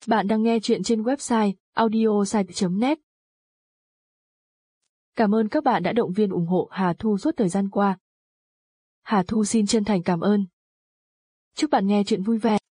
Bạn đang nghe chuyện trên website audiosite.net. Cảm ơn các bạn đã động viên ủng hộ Hà Thu suốt thời gian qua. Hà Thu xin chân thành cảm ơn. Chúc bạn nghe chuyện vui vẻ.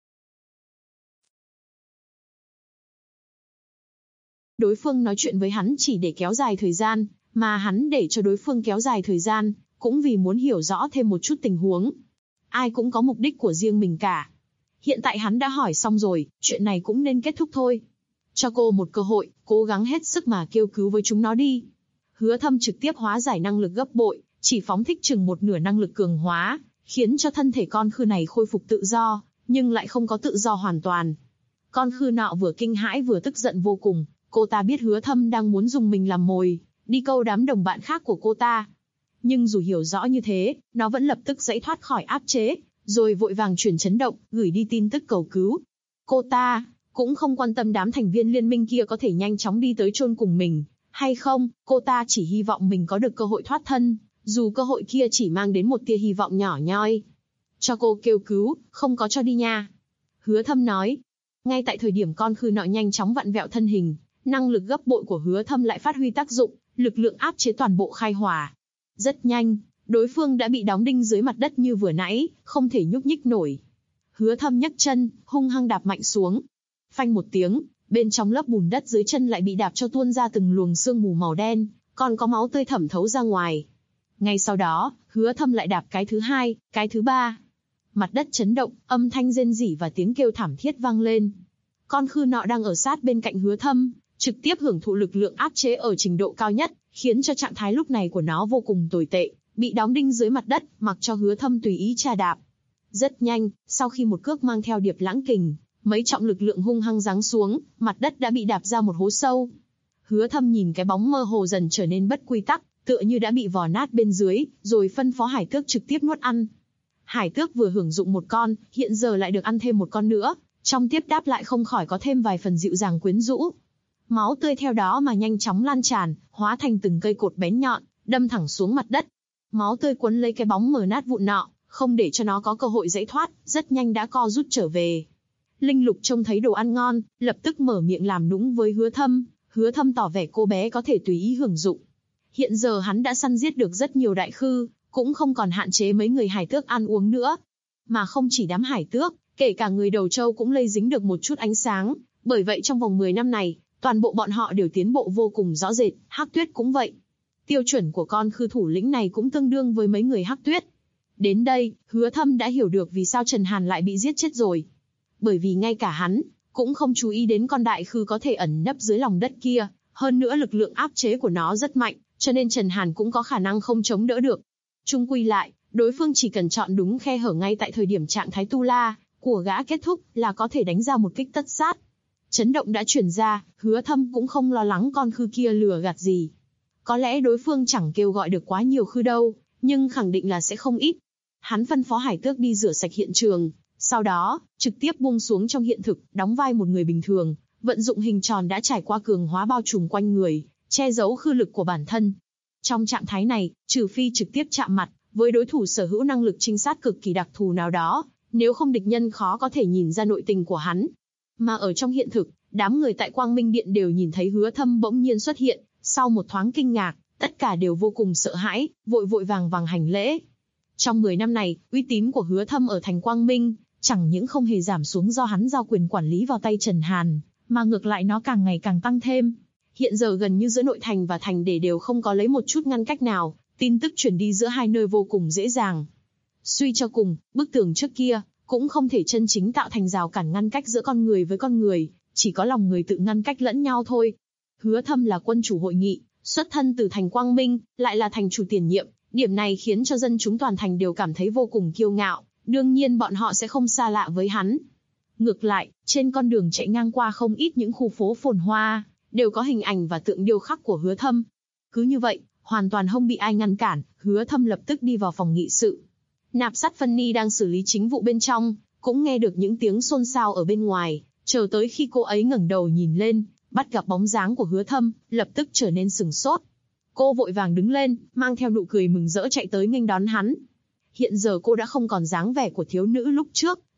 Đối phương nói chuyện với hắn chỉ để kéo dài thời gian, mà hắn để cho đối phương kéo dài thời gian, cũng vì muốn hiểu rõ thêm một chút tình huống. Ai cũng có mục đích của riêng mình cả. Hiện tại hắn đã hỏi xong rồi, chuyện này cũng nên kết thúc thôi. Cho cô một cơ hội, cố gắng hết sức mà kêu cứu với chúng nó đi. Hứa Thâm trực tiếp hóa giải năng lực gấp bội, chỉ phóng thích chừng một nửa năng lực cường hóa, khiến cho thân thể con khư này khôi phục tự do, nhưng lại không có tự do hoàn toàn. Con khư nọ vừa kinh hãi vừa tức giận vô cùng, cô ta biết Hứa Thâm đang muốn dùng mình làm mồi, đi câu đám đồng bạn khác của cô ta. Nhưng dù hiểu rõ như thế, nó vẫn lập tức giãy thoát khỏi áp chế, rồi vội vàng chuyển chấn động, gửi đi tin tức cầu cứu. Cô ta cũng không quan tâm đám thành viên liên minh kia có thể nhanh chóng đi tới chôn cùng mình, hay không, cô ta chỉ hy vọng mình có được cơ hội thoát thân, dù cơ hội kia chỉ mang đến một tia hy vọng nhỏ nhoi. Cho cô kêu cứu, không có cho đi nha. Hứa Thâm nói. Ngay tại thời điểm con khư nọ nhanh chóng vặn vẹo thân hình, năng lực gấp bội của Hứa Thâm lại phát huy tác dụng, lực lượng áp chế toàn bộ khai hỏa. Rất nhanh, đối phương đã bị đóng đinh dưới mặt đất như vừa nãy, không thể nhúc nhích nổi. Hứa Thâm nhấc chân, hung hăng đạp mạnh xuống. Phanh một tiếng, bên trong lớp bùn đất dưới chân lại bị đạp cho tuôn ra từng luồng sương mù màu đen, còn có máu tươi thẩm thấu ra ngoài. Ngay sau đó, Hứa Thâm lại đạp cái thứ hai, cái thứ ba. Mặt đất chấn động, âm thanh rên rỉ và tiếng kêu thảm thiết vang lên. Con khư nọ đang ở sát bên cạnh Hứa Thâm, trực tiếp hưởng thụ lực lượng áp chế ở trình độ cao nhất, khiến cho trạng thái lúc này của nó vô cùng tồi tệ, bị đóng đinh dưới mặt đất, mặc cho Hứa Thâm tùy ý chà đạp. Rất nhanh, sau khi một cước mang theo điệp lãng kình, mấy trọng lực lượng hung hăng giáng xuống, mặt đất đã bị đạp ra một hố sâu. Hứa Thâm nhìn cái bóng mơ hồ dần trở nên bất quy tắc, tựa như đã bị vò nát bên dưới, rồi phân phó hải tước trực tiếp nuốt ăn. Hải tước vừa hưởng dụng một con, hiện giờ lại được ăn thêm một con nữa, trong tiếp đáp lại không khỏi có thêm vài phần dịu dàng quyến rũ. Máu tươi theo đó mà nhanh chóng lan tràn, hóa thành từng cây cột bén nhọn, đâm thẳng xuống mặt đất. Máu tươi cuốn lấy cái bóng mờ nát vụn nọ, không để cho nó có cơ hội giãy thoát, rất nhanh đã co rút trở về. Linh Lục trông thấy đồ ăn ngon, lập tức mở miệng làm nũng với Hứa Thâm. Hứa Thâm tỏ vẻ cô bé có thể tùy ý hưởng dụng. Hiện giờ hắn đã săn giết được rất nhiều đại khư, cũng không còn hạn chế mấy người hải tước ăn uống nữa. Mà không chỉ đám hải tước, kể cả người đầu trâu cũng lây dính được một chút ánh sáng. Bởi vậy trong vòng 10 năm này, toàn bộ bọn họ đều tiến bộ vô cùng rõ rệt, Hắc Tuyết cũng vậy. Tiêu chuẩn của con khư thủ lĩnh này cũng tương đương với mấy người Hắc Tuyết. Đến đây, Hứa Thâm đã hiểu được vì sao Trần Hàn lại bị giết chết rồi. Bởi vì ngay cả hắn cũng không chú ý đến con đại khư có thể ẩn nấp dưới lòng đất kia, hơn nữa lực lượng áp chế của nó rất mạnh, cho nên Trần Hàn cũng có khả năng không chống đỡ được. Chung quy lại, đối phương chỉ cần chọn đúng khe hở ngay tại thời điểm trạng thái tu la của gã kết thúc là có thể đánh ra một kích tất sát. Chấn động đã truyền ra, Hứa Thâm cũng không lo lắng con khư kia lừa gạt gì. Có lẽ đối phương chẳng kêu gọi được quá nhiều khư đâu, nhưng khẳng định là sẽ không ít. Hắn phân phó hải tước đi rửa sạch hiện trường, sau đó, trực tiếp buông xuống trong hiện thực, đóng vai một người bình thường, vận dụng hình tròn đã trải qua cường hóa bao trùm quanh người, che giấu khư lực của bản thân. Trong trạng thái này, trừ phi trực tiếp chạm mặt với đối thủ sở hữu năng lực trinh sát cực kỳ đặc thù nào đó, nếu không địch nhân khó có thể nhìn ra nội tình của hắn. Mà ở trong hiện thực, đám người tại Quang Minh Điện đều nhìn thấy Hứa Thâm bỗng nhiên xuất hiện, sau một thoáng kinh ngạc, tất cả đều vô cùng sợ hãi, vội vàng hành lễ. Trong 10 năm này, uy tín của Hứa Thâm ở thành Quang Minh chẳng những không hề giảm xuống do hắn giao quyền quản lý vào tay Trần Hàn, mà ngược lại nó càng ngày càng tăng thêm. Hiện giờ gần như giữa nội thành và thành để đều không có lấy một chút ngăn cách nào, tin tức truyền đi giữa hai nơi vô cùng dễ dàng. Suy cho cùng, bức tường trước kia cũng không thể chân chính tạo thành rào cản ngăn cách giữa con người với con người, chỉ có lòng người tự ngăn cách lẫn nhau thôi. Hứa Thâm là quân chủ hội nghị, xuất thân từ thành Quang Minh, lại là thành chủ tiền nhiệm, điểm này khiến cho dân chúng toàn thành đều cảm thấy vô cùng kiêu ngạo, đương nhiên bọn họ sẽ không xa lạ với hắn. Ngược lại, trên con đường chạy ngang qua không ít những khu phố phồn hoa, đều có hình ảnh và tượng điêu khắc của Hứa Thâm. Cứ như vậy, hoàn toàn không bị ai ngăn cản, Hứa Thâm lập tức đi vào phòng nghị sự. Nạp Sắt Phân Ni đang xử lý chính vụ bên trong, cũng nghe được những tiếng xôn xao ở bên ngoài, chờ tới khi cô ấy ngẩng đầu nhìn lên, bắt gặp bóng dáng của Hứa Thâm, lập tức trở nên sửng sốt. Cô vội vàng đứng lên, mang theo nụ cười mừng rỡ chạy tới nghênh đón hắn. Hiện giờ cô đã không còn dáng vẻ của thiếu nữ lúc trước,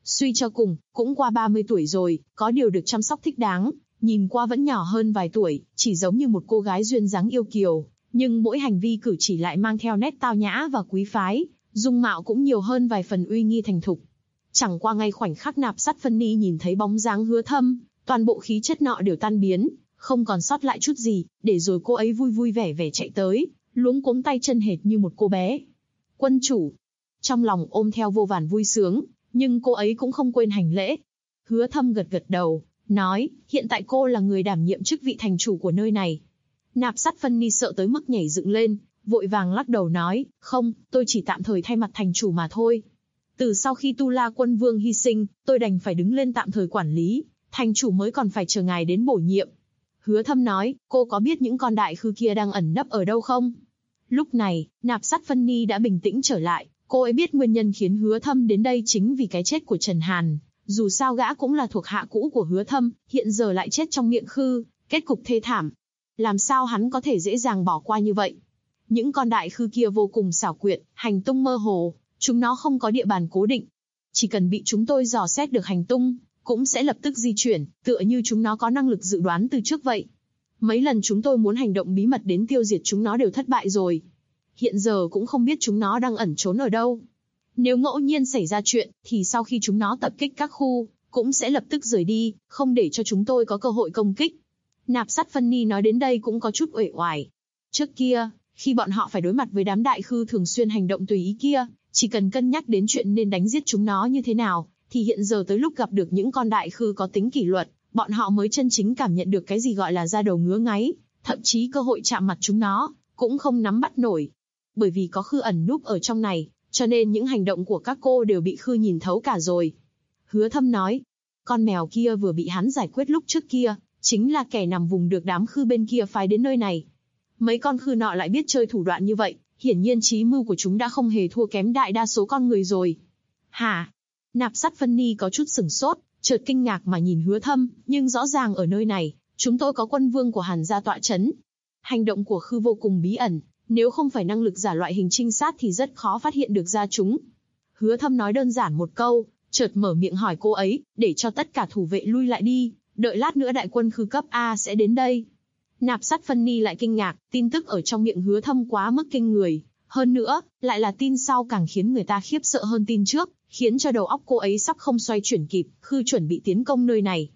Suy cho cùng, cũng qua 30 tuổi rồi, có điều được chăm sóc thích đáng, nhìn qua vẫn nhỏ hơn vài tuổi, chỉ giống như một cô gái duyên dáng yêu kiều, nhưng mỗi hành vi cử chỉ lại mang theo nét tao nhã và quý phái, dung mạo cũng nhiều hơn vài phần uy nghi thành thục. Chẳng qua ngay khoảnh khắc Nạp Sắt Phân Ni nhìn thấy bóng dáng Hứa Thâm, toàn bộ khí chất nọ đều tan biến, không còn sót lại chút gì, để rồi cô ấy vui vui vẻ vẻ chạy tới, luống cuống tay chân hệt như một cô bé. Quân chủ. Trong lòng ôm theo vô vàn vui sướng, nhưng cô ấy cũng không quên hành lễ. Hứa Thâm gật gật đầu, nói, hiện tại cô là người đảm nhiệm chức vị thành chủ của nơi này. Nạp Sắt Phân Ni sợ tới mức nhảy dựng lên, vội vàng lắc đầu nói, không, tôi chỉ tạm thời thay mặt thành chủ mà thôi. Từ sau khi Tu La Quân Vương hy sinh, tôi đành phải đứng lên tạm thời quản lý, thành chủ mới còn phải chờ ngài đến bổ nhiệm. Hứa Thâm nói, cô có biết những con đại khư kia đang ẩn nấp ở đâu không? Lúc này, Nạp Sắt Phân Ni đã bình tĩnh trở lại, cô ấy biết nguyên nhân khiến Hứa Thâm đến đây chính vì cái chết của Trần Hàn. Dù sao gã cũng là thuộc hạ cũ của Hứa Thâm, hiện giờ lại chết trong miệng khư, kết cục thê thảm. Làm sao hắn có thể dễ dàng bỏ qua như vậy? Những con đại khư kia vô cùng xảo quyệt, hành tung mơ hồ, chúng nó không có địa bàn cố định. Chỉ cần bị chúng tôi dò xét được hành tung, cũng sẽ lập tức di chuyển, tựa như chúng nó có năng lực dự đoán từ trước vậy. Mấy lần chúng tôi muốn hành động bí mật đến tiêu diệt chúng nó đều thất bại rồi. Hiện giờ cũng không biết chúng nó đang ẩn trốn ở đâu. Nếu ngẫu nhiên xảy ra chuyện, thì sau khi chúng nó tập kích các khu, cũng sẽ lập tức rời đi, không để cho chúng tôi có cơ hội công kích. Nạp Sắt Phân Ni nói đến đây cũng có chút uể oải. Trước kia, khi bọn họ phải đối mặt với đám đại khư thường xuyên hành động tùy ý kia, chỉ cần cân nhắc đến chuyện nên đánh giết chúng nó như thế nào, thì hiện giờ tới lúc gặp được những con đại khư có tính kỷ luật, bọn họ mới chân chính cảm nhận được cái gì gọi là da đầu ngứa ngáy, thậm chí cơ hội chạm mặt chúng nó, cũng không nắm bắt nổi. Bởi vì có khư ẩn núp ở trong này, cho nên những hành động của các cô đều bị khư nhìn thấu cả rồi. Hứa Thâm nói, con mèo kia vừa bị hắn giải quyết lúc trước kia, chính là kẻ nằm vùng được đám khư bên kia phái đến nơi này. Mấy con khư nọ lại biết chơi thủ đoạn như vậy, hiển nhiên trí mưu của chúng đã không hề thua kém đại đa số con người rồi. Hả? Nạp Sắt Phân Ni có chút sửng sốt, chợt kinh ngạc mà nhìn Hứa Thâm, nhưng rõ ràng ở nơi này, chúng tôi có quân vương của Hàn gia tọa chấn. Hành động của khư vô cùng bí ẩn, nếu không phải năng lực giả loại hình trinh sát thì rất khó phát hiện được ra chúng. Hứa Thâm nói đơn giản một câu, chợt mở miệng hỏi cô ấy, để cho tất cả thủ vệ lui lại đi, đợi lát nữa đại quân khư cấp A sẽ đến đây. Nạp Sắt Phân Ni lại kinh ngạc, tin tức ở trong miệng Hứa Thâm quá mức kinh người, hơn nữa, lại là tin sau càng khiến người ta khiếp sợ hơn tin trước, khiến cho đầu óc cô ấy sắp không xoay chuyển kịp, khư chuẩn bị tiến công nơi này.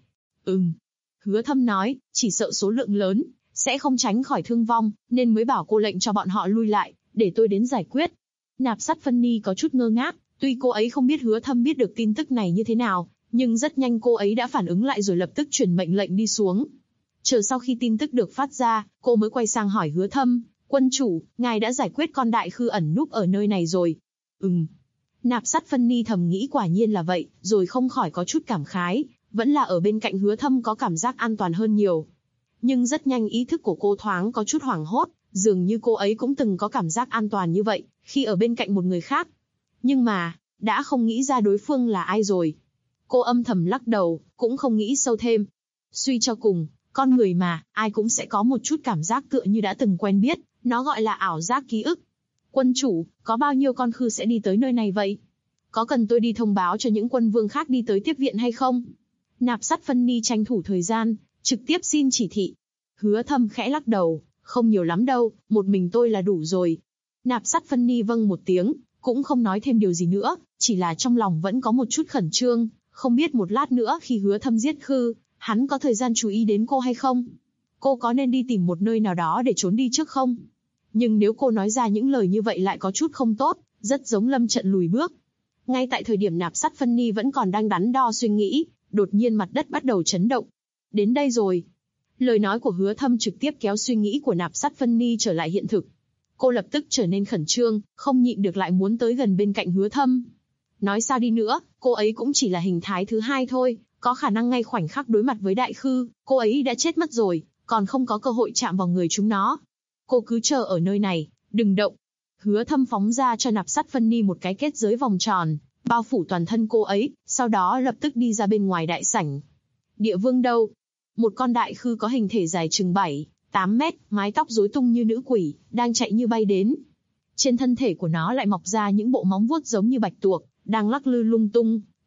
Hứa Thâm nói, chỉ sợ số lượng lớn, sẽ không tránh khỏi thương vong, nên mới bảo cô lệnh cho bọn họ lui lại, để tôi đến giải quyết. Nạp Sắt Phân Ni có chút ngơ ngác, tuy cô ấy không biết Hứa Thâm biết được tin tức này như thế nào, nhưng rất nhanh cô ấy đã phản ứng lại rồi lập tức truyền mệnh lệnh đi xuống. Chờ sau khi tin tức được phát ra, cô mới quay sang hỏi Hứa Thâm, quân chủ, ngài đã giải quyết con đại khư ẩn núp ở nơi này rồi. Nạp Sắt Phân Ni thầm nghĩ quả nhiên là vậy, rồi không khỏi có chút cảm khái, vẫn là ở bên cạnh Hứa Thâm có cảm giác an toàn hơn nhiều. Nhưng rất nhanh ý thức của cô thoáng có chút hoảng hốt, dường như cô ấy cũng từng có cảm giác an toàn như vậy, khi ở bên cạnh một người khác. Nhưng mà, đã không nghĩ ra đối phương là ai rồi. Cô âm thầm lắc đầu, cũng không nghĩ sâu thêm. Suy cho cùng, con người mà, ai cũng sẽ có một chút cảm giác tựa như đã từng quen biết, nó gọi là ảo giác ký ức. Quân chủ, có bao nhiêu con khư sẽ đi tới nơi này vậy? Có cần tôi đi thông báo cho những quân vương khác đi tới tiếp viện hay không? Nạp Sắt Phân Ni tranh thủ thời gian, trực tiếp xin chỉ thị. Hứa Thâm khẽ lắc đầu, không nhiều lắm đâu, một mình tôi là đủ rồi. Nạp Sắt Phân Ni vâng một tiếng, cũng không nói thêm điều gì nữa, chỉ là trong lòng vẫn có một chút khẩn trương, không biết một lát nữa khi Hứa Thâm giết khư, hắn có thời gian chú ý đến cô hay không? Cô có nên đi tìm một nơi nào đó để trốn đi trước không? Nhưng nếu cô nói ra những lời như vậy lại có chút không tốt, rất giống lâm trận lùi bước. Ngay tại thời điểm Nạp Sắt Phân Ni vẫn còn đang đắn đo suy nghĩ, đột nhiên mặt đất bắt đầu chấn động. Đến đây rồi. Lời nói của Hứa Thâm trực tiếp kéo suy nghĩ của Nạp Sắt Phân Ni trở lại hiện thực. Cô lập tức trở nên khẩn trương, không nhịn được lại muốn tới gần bên cạnh Hứa Thâm. Nói sao đi nữa, cô ấy cũng chỉ là hình thái thứ hai thôi, có khả năng ngay khoảnh khắc đối mặt với đại khư, cô ấy đã chết mất rồi, còn không có cơ hội chạm vào người chúng nó. Cô cứ chờ ở nơi này, đừng động. Hứa Thâm phóng ra cho Nạp Sắt Phân Ni một cái kết giới vòng tròn, bao phủ toàn thân cô ấy, sau đó lập tức đi ra bên ngoài đại sảnh. Địa vương đâu? Một con đại khư có hình thể dài chừng 7-8 mét, mái tóc rối tung như nữ quỷ, đang chạy như bay đến. Trên thân thể của nó lại mọc ra những bộ móng vuốt giống như bạch tuộc, đang lắc lư lung tung,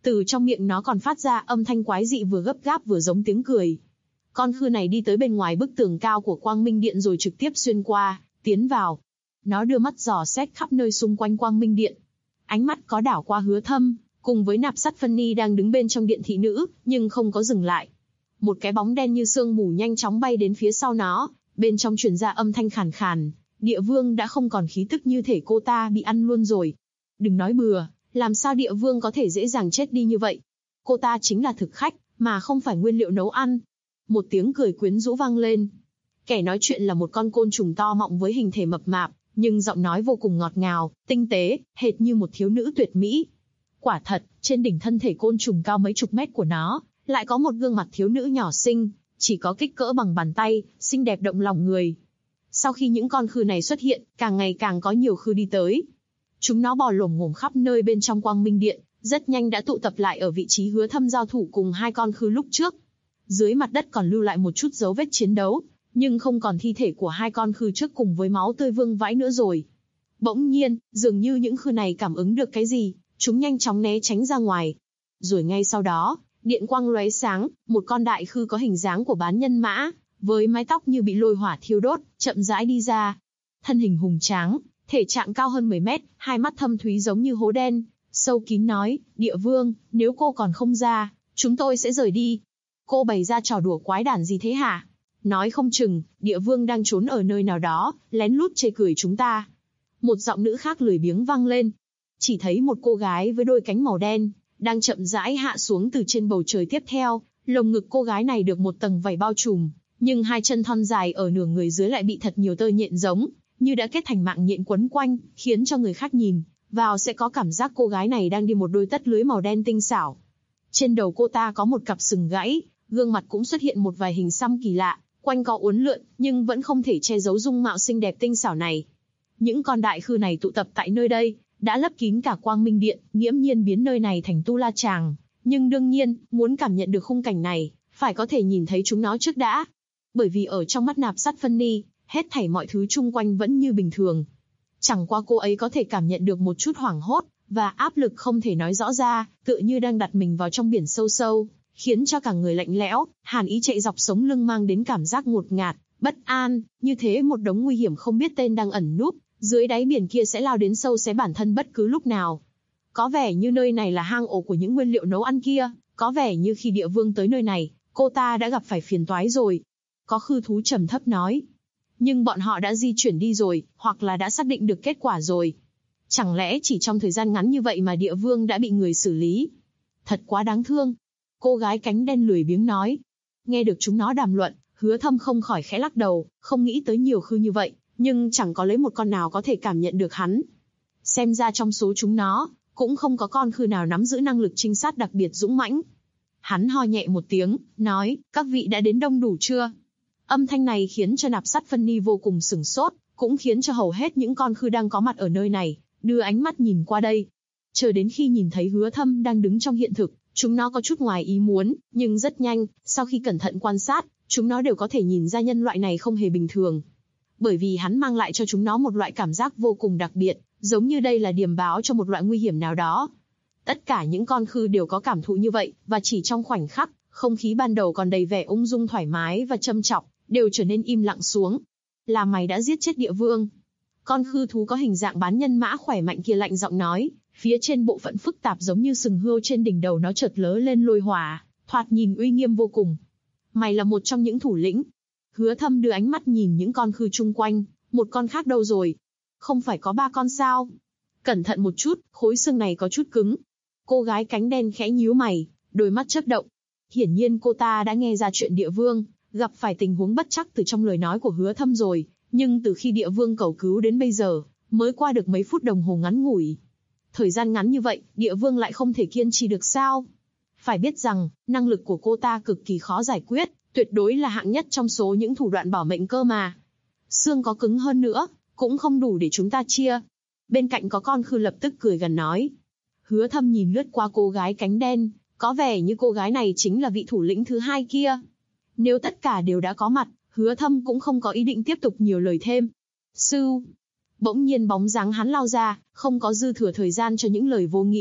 Từ trong miệng nó còn phát ra âm thanh quái dị vừa gấp gáp vừa giống tiếng cười. Con khư này đi tới bên ngoài bức tường cao của Quang Minh Điện rồi trực tiếp xuyên qua, tiến vào. Nó đưa mắt dò xét khắp nơi xung quanh Quang Minh Điện. Ánh mắt có đảo qua Hứa Thâm, cùng với Nạp Sắt Phân Ni đang đứng bên trong điện thị nữ, nhưng không có dừng lại. Một cái bóng đen như sương mù nhanh chóng bay đến phía sau nó, bên trong truyền ra âm thanh khàn khàn. Địa Vương đã không còn khí tức, như thể cô ta bị ăn luôn rồi. Đừng nói bừa, làm sao Địa Vương có thể dễ dàng chết đi như vậy? Cô ta chính là thực khách, mà không phải nguyên liệu nấu ăn. Một tiếng cười quyến rũ vang lên. Kẻ nói chuyện là một con côn trùng to mọng với hình thể mập mạp, nhưng giọng nói vô cùng ngọt ngào, tinh tế, hệt như một thiếu nữ tuyệt mỹ. Quả thật, trên đỉnh thân thể côn trùng cao mấy chục mét của nó, lại có một gương mặt thiếu nữ nhỏ xinh, chỉ có kích cỡ bằng bàn tay, xinh đẹp động lòng người. Sau khi những con khư này xuất hiện, càng ngày càng có nhiều khư đi tới. Chúng nó bò lổm ngổm khắp nơi bên trong Quang Minh Điện, rất nhanh đã tụ tập lại ở vị trí Hứa Thâm giao thủ cùng hai con khư lúc trước. Dưới mặt đất còn lưu lại một chút dấu vết chiến đấu, nhưng không còn thi thể của hai con khư trước cùng với máu tươi vương vãi nữa rồi. Bỗng nhiên, dường như những khư này cảm ứng được cái gì, chúng nhanh chóng né tránh ra ngoài. Rồi ngay sau đó, điện quang lóe sáng, một con đại khư có hình dáng của bán nhân mã, với mái tóc như bị lôi hỏa thiêu đốt, chậm rãi đi ra. Thân hình hùng tráng, thể trạng cao hơn 10 mét, hai mắt thâm thúy giống như hố đen, sâu kín nói, Địa Vương, nếu cô còn không ra, chúng tôi sẽ rời đi. Cô bày ra trò đùa quái đản gì thế hả? Nói không chừng, Địa Vương đang trốn ở nơi nào đó, lén lút chê cười chúng ta. Một giọng nữ khác lười biếng vang lên. Chỉ thấy một cô gái với đôi cánh màu đen, đang chậm rãi hạ xuống từ trên bầu trời tiếp theo. Lồng ngực cô gái này được một tầng vảy bao trùm, nhưng hai chân thon dài ở nửa người dưới lại bị thật nhiều tơ nhện giống, như đã kết thành mạng nhện quấn quanh, khiến cho người khác nhìn vào sẽ có cảm giác cô gái này đang đi một đôi tất lưới màu đen tinh xảo. Trên đầu cô ta có một cặp sừng gãy, gương mặt cũng xuất hiện một vài hình xăm kỳ lạ, quanh co uốn lượn, nhưng vẫn không thể che giấu dung mạo xinh đẹp tinh xảo này. Những con đại khư này tụ tập tại nơi đây, đã lấp kín cả Quang Minh Điện, nghiễm nhiên biến nơi này thành tu la tràng. Nhưng đương nhiên, muốn cảm nhận được khung cảnh này, phải có thể nhìn thấy chúng nó trước đã. Bởi vì ở trong mắt Nạp Sắt Phân Ni, hết thảy mọi thứ chung quanh vẫn như bình thường. Chẳng qua cô ấy có thể cảm nhận được một chút hoảng hốt, và áp lực không thể nói rõ ra, tựa như đang đặt mình vào trong biển sâu sâu, khiến cho cả người lạnh lẽo, hàn ý chạy dọc sống lưng mang đến cảm giác ngột ngạt, bất an, như thế một đống nguy hiểm không biết tên đang ẩn núp, dưới đáy biển kia sẽ lao đến sâu xé bản thân bất cứ lúc nào. Có vẻ như nơi này là hang ổ của những nguyên liệu nấu ăn kia, có vẻ như khi Địa Vương tới nơi này, cô ta đã gặp phải phiền toái rồi. Có khư thú trầm thấp nói. Nhưng bọn họ đã di chuyển đi rồi, hoặc là đã xác định được kết quả rồi. Chẳng lẽ chỉ trong thời gian ngắn như vậy mà Địa Vương đã bị người xử lý? Thật quá đáng thương. Cô gái cánh đen lười biếng nói. Nghe được chúng nó đàm luận, Hứa Thâm không khỏi khẽ lắc đầu, không nghĩ tới nhiều khư như vậy, nhưng chẳng có lấy một con nào có thể cảm nhận được hắn. Xem ra trong số chúng nó, cũng không có con khư nào nắm giữ năng lực trinh sát đặc biệt dũng mãnh. Hắn ho nhẹ một tiếng, nói, các vị đã đến đông đủ chưa? Âm thanh này khiến cho Nạp Sắt Phân Ni vô cùng sửng sốt, cũng khiến cho hầu hết những con khư đang có mặt ở nơi này, đưa ánh mắt nhìn qua đây. Chờ đến khi nhìn thấy Hứa Thâm đang đứng trong hiện thực, chúng nó có chút ngoài ý muốn, nhưng rất nhanh, sau khi cẩn thận quan sát, chúng nó đều có thể nhìn ra nhân loại này không hề bình thường. Bởi vì hắn mang lại cho chúng nó một loại cảm giác vô cùng đặc biệt, giống như đây là điềm báo cho một loại nguy hiểm nào đó. Tất cả những con khư đều có cảm thụ như vậy, và chỉ trong khoảnh khắc, không khí ban đầu còn đầy vẻ ung dung thoải mái và châm chọc, đều trở nên im lặng xuống. Là mày đã giết chết Địa Vương. Con khư thú có hình dạng bán nhân mã khỏe mạnh kia lạnh giọng nói, phía trên bộ phận phức tạp giống như sừng hươu trên đỉnh đầu nó chợt lớ lên lôi hỏa, thoạt nhìn uy nghiêm vô cùng. Mày là một trong những thủ lĩnh. Hứa Thâm đưa ánh mắt nhìn những con khư chung quanh, một con khác đâu rồi? Không phải có 3 con sao? Cẩn thận một chút, khối xương này có chút cứng. Cô gái cánh đen khẽ nhíu mày, đôi mắt chớp động. Hiển nhiên cô ta đã nghe ra chuyện Địa Vương gặp phải tình huống bất trắc từ trong lời nói của Hứa Thâm rồi, nhưng từ khi Địa Vương cầu cứu đến bây giờ, mới qua được mấy phút đồng hồ ngắn ngủi. Thời gian ngắn như vậy, Địa Vương lại không thể kiên trì được sao? Phải biết rằng, năng lực của cô ta cực kỳ khó giải quyết, tuyệt đối là hạng nhất trong số những thủ đoạn bảo mệnh cơ mà. Xương có cứng hơn nữa, cũng không đủ để chúng ta chia. Bên cạnh có con khư lập tức cười gần nói. Hứa Thâm nhìn lướt qua cô gái cánh đen, có vẻ như cô gái này chính là vị thủ lĩnh thứ 2 kia. Nếu tất cả đều đã có mặt, Hứa Thâm cũng không có ý định tiếp tục nhiều lời thêm. Sư! Bỗng nhiên bóng dáng hắn lao ra, không có dư thừa thời gian cho những lời vô nghĩa.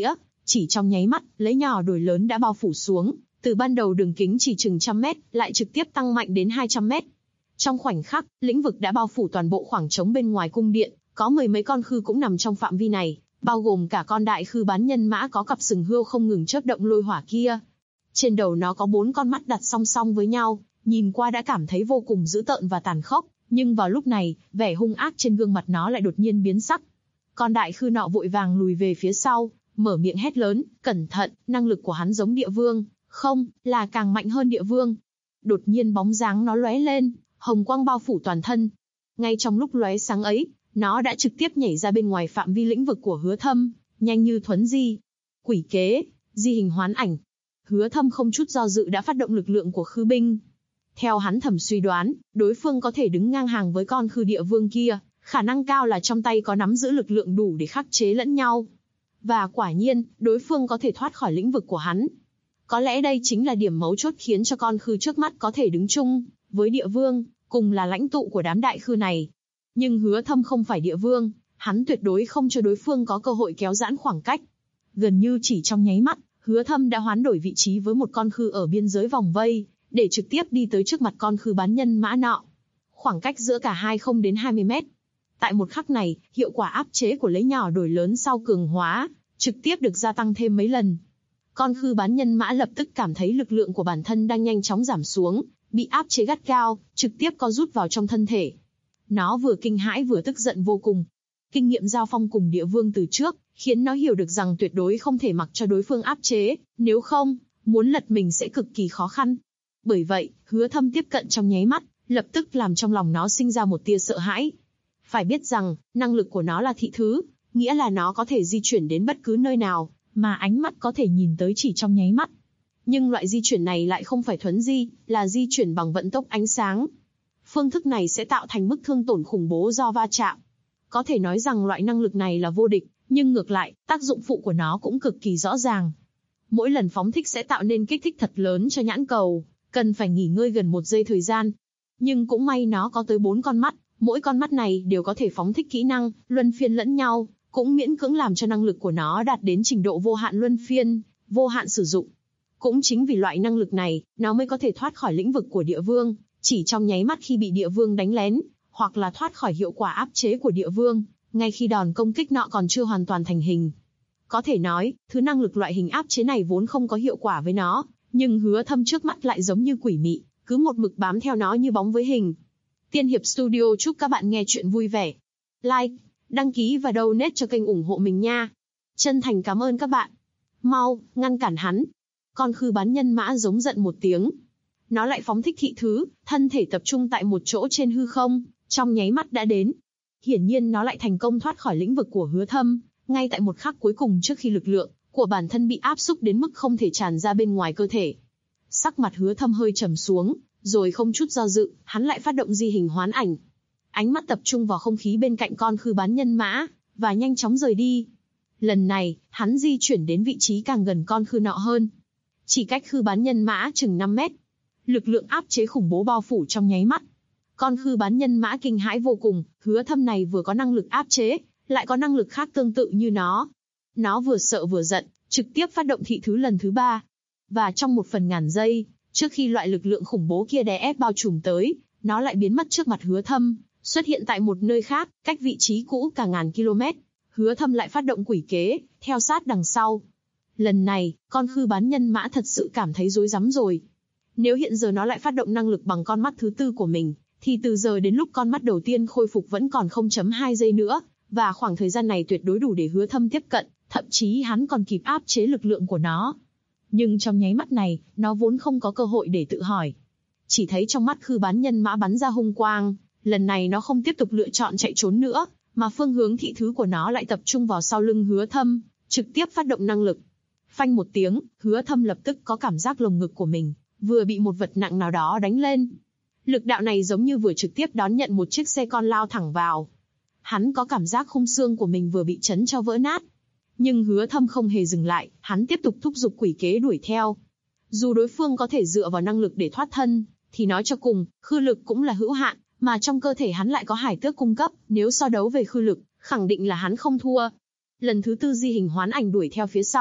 Chỉ trong nháy mắt, lấy nhỏ đổi lớn đã bao phủ xuống, từ ban đầu đường kính chỉ chừng 100 mét, lại trực tiếp tăng mạnh đến 200 mét. Trong khoảnh khắc, lĩnh vực đã bao phủ toàn bộ khoảng trống bên ngoài cung điện, có mười mấy con khư cũng nằm trong phạm vi này, bao gồm cả con đại khư bán nhân mã có cặp sừng hươu không ngừng chớp động lôi hỏa kia. Trên đầu nó có 4 con mắt đặt song song với nhau, nhìn qua đã cảm thấy vô cùng dữ tợn và tàn khốc, nhưng vào lúc này, vẻ hung ác trên gương mặt nó lại đột nhiên biến sắc. Con đại khư nọ vội vàng lùi về phía sau, mở miệng hét lớn, cẩn thận, năng lực của hắn giống địa vương, không, là càng mạnh hơn địa vương. Đột nhiên bóng dáng nó lóe lên, hồng quang bao phủ toàn thân. Ngay trong lúc lóe sáng ấy, nó đã trực tiếp nhảy ra bên ngoài phạm vi lĩnh vực của Hứa Thâm, nhanh như thuấn di. Quỷ kế, di hình hoán ảnh. Hứa Thâm không chút do dự đã phát động lực lượng của khư binh. Theo hắn thầm suy đoán, đối phương có thể đứng ngang hàng với con khư địa vương kia, khả năng cao là trong tay có nắm giữ lực lượng đủ để khắc chế lẫn nhau. Và quả nhiên, đối phương có thể thoát khỏi lĩnh vực của hắn. Có lẽ đây chính là điểm mấu chốt khiến cho con khư trước mắt có thể đứng chung với địa vương, cùng là lãnh tụ của đám đại khư này. Nhưng Hứa Thâm không phải địa vương, hắn tuyệt đối không cho đối phương có cơ hội kéo giãn khoảng cách. Gần như chỉ trong nháy mắt, Hứa Thâm đã hoán đổi vị trí với một con khư ở biên giới vòng vây, để trực tiếp đi tới trước mặt con khư bán nhân mã nọ. Khoảng cách giữa cả hai không đến 20 mét. Tại một khắc này, hiệu quả áp chế của lấy nhỏ đổi lớn sau cường hóa, trực tiếp được gia tăng thêm mấy lần. Con khư bán nhân mã lập tức cảm thấy lực lượng của bản thân đang nhanh chóng giảm xuống, bị áp chế gắt gao, trực tiếp co rút vào trong thân thể. Nó vừa kinh hãi vừa tức giận vô cùng. Kinh nghiệm giao phong cùng địa vương từ trước, khiến nó hiểu được rằng tuyệt đối không thể mặc cho đối phương áp chế, nếu không, muốn lật mình sẽ cực kỳ khó khăn. Bởi vậy, Hứa Thâm tiếp cận trong nháy mắt, lập tức làm trong lòng nó sinh ra một tia sợ hãi. Phải biết rằng, năng lực của nó là thị thứ, nghĩa là nó có thể di chuyển đến bất cứ nơi nào, mà ánh mắt có thể nhìn tới chỉ trong nháy mắt. Nhưng loại di chuyển này lại không phải thuấn di, là di chuyển bằng vận tốc ánh sáng. Phương thức này sẽ tạo thành mức thương tổn khủng bố do va chạm. Có thể nói rằng loại năng lực này là vô địch, nhưng ngược lại, tác dụng phụ của nó cũng cực kỳ rõ ràng. Mỗi lần phóng thích sẽ tạo nên kích thích thật lớn cho nhãn cầu, cần phải nghỉ ngơi gần 1 giây thời gian. Nhưng cũng may nó có tới 4 con mắt, mỗi con mắt này đều có thể phóng thích kỹ năng, luân phiên lẫn nhau, cũng miễn cưỡng làm cho năng lực của nó đạt đến trình độ vô hạn luân phiên, vô hạn sử dụng. Cũng chính vì loại năng lực này, nó mới có thể thoát khỏi lĩnh vực của địa vương, chỉ trong nháy mắt khi bị địa vương đánh lén, hoặc là thoát khỏi hiệu quả áp chế của địa vương, ngay khi đòn công kích nọ còn chưa hoàn toàn thành hình. Có thể nói, thứ năng lực loại hình áp chế này vốn không có hiệu quả với nó, nhưng Hứa Thâm trước mắt lại giống như quỷ mị, cứ một mực bám theo nó như bóng với hình. Tiên Hiệp Studio chúc các bạn nghe chuyện vui vẻ. Like, đăng ký và donate cho kênh ủng hộ mình nha. Chân thành cảm ơn các bạn. Mau, ngăn cản hắn. Con khư bán nhân mã giống giận một tiếng. Nó lại phóng thích thị thứ, thân thể tập trung tại một chỗ trên hư không, trong nháy mắt đã đến. Hiển nhiên nó lại thành công thoát khỏi lĩnh vực của Hứa Thâm, ngay tại một khắc cuối cùng trước khi lực lượng của bản thân bị áp xúc đến mức không thể tràn ra bên ngoài cơ thể. Sắc mặt Hứa Thâm hơi trầm xuống, rồi không chút do dự, hắn lại phát động di hình hoán ảnh. Ánh mắt tập trung vào không khí bên cạnh con khư bán nhân mã, và nhanh chóng rời đi. Lần này, hắn di chuyển đến vị trí càng gần con khư nọ hơn. Chỉ cách khư bán nhân mã chừng 5 mét. Lực lượng áp chế khủng bố bao phủ trong nháy mắt. Con khư bán nhân mã kinh hãi vô cùng, Hứa Thâm này vừa có năng lực áp chế, lại có năng lực khác tương tự như nó. Nó vừa sợ vừa giận, trực tiếp phát động thị thứ lần thứ 3. Và trong 1/1000 giây, trước khi loại lực lượng khủng bố kia đè ép bao trùm tới, nó lại biến mất trước mặt Hứa Thâm, xuất hiện tại một nơi khác, cách vị trí cũ cả ngàn km. Hứa Thâm lại phát động quỷ kế, theo sát đằng sau. Lần này, con khư bán nhân mã thật sự cảm thấy rối rắm rồi. Nếu hiện giờ nó lại phát động năng lực bằng con mắt thứ 4 của mình, thì từ giờ đến lúc con mắt đầu tiên khôi phục vẫn còn 0.2 giây nữa, và khoảng thời gian này tuyệt đối đủ để Hứa Thâm tiếp cận, thậm chí hắn còn kịp áp chế lực lượng của nó. Nhưng trong nháy mắt này, nó vốn không có cơ hội để tự hỏi. Chỉ thấy trong mắt khư bán nhân mã bắn ra hung quang, lần này nó không tiếp tục lựa chọn chạy trốn nữa, mà phương hướng thị thứ của nó lại tập trung vào sau lưng Hứa Thâm, trực tiếp phát động năng lực. Phanh một tiếng, Hứa Thâm lập tức có cảm giác lồng ngực của mình vừa bị một vật nặng nào đó đánh lên. Lực đạo này giống như vừa trực tiếp đón nhận một chiếc xe con lao thẳng vào. Hắn có cảm giác khung xương của mình vừa bị chấn cho vỡ nát. Nhưng Hứa Thâm không hề dừng lại, hắn tiếp tục thúc giục quỷ kế đuổi theo. Dù đối phương có thể dựa vào năng lực để thoát thân, thì nói cho cùng, khư lực cũng là hữu hạn, mà trong cơ thể hắn lại có hải tước cung cấp, nếu so đấu về khư lực, khẳng định là hắn không thua. Lần thứ 4 di hình hoán ảnh đuổi theo phía sau,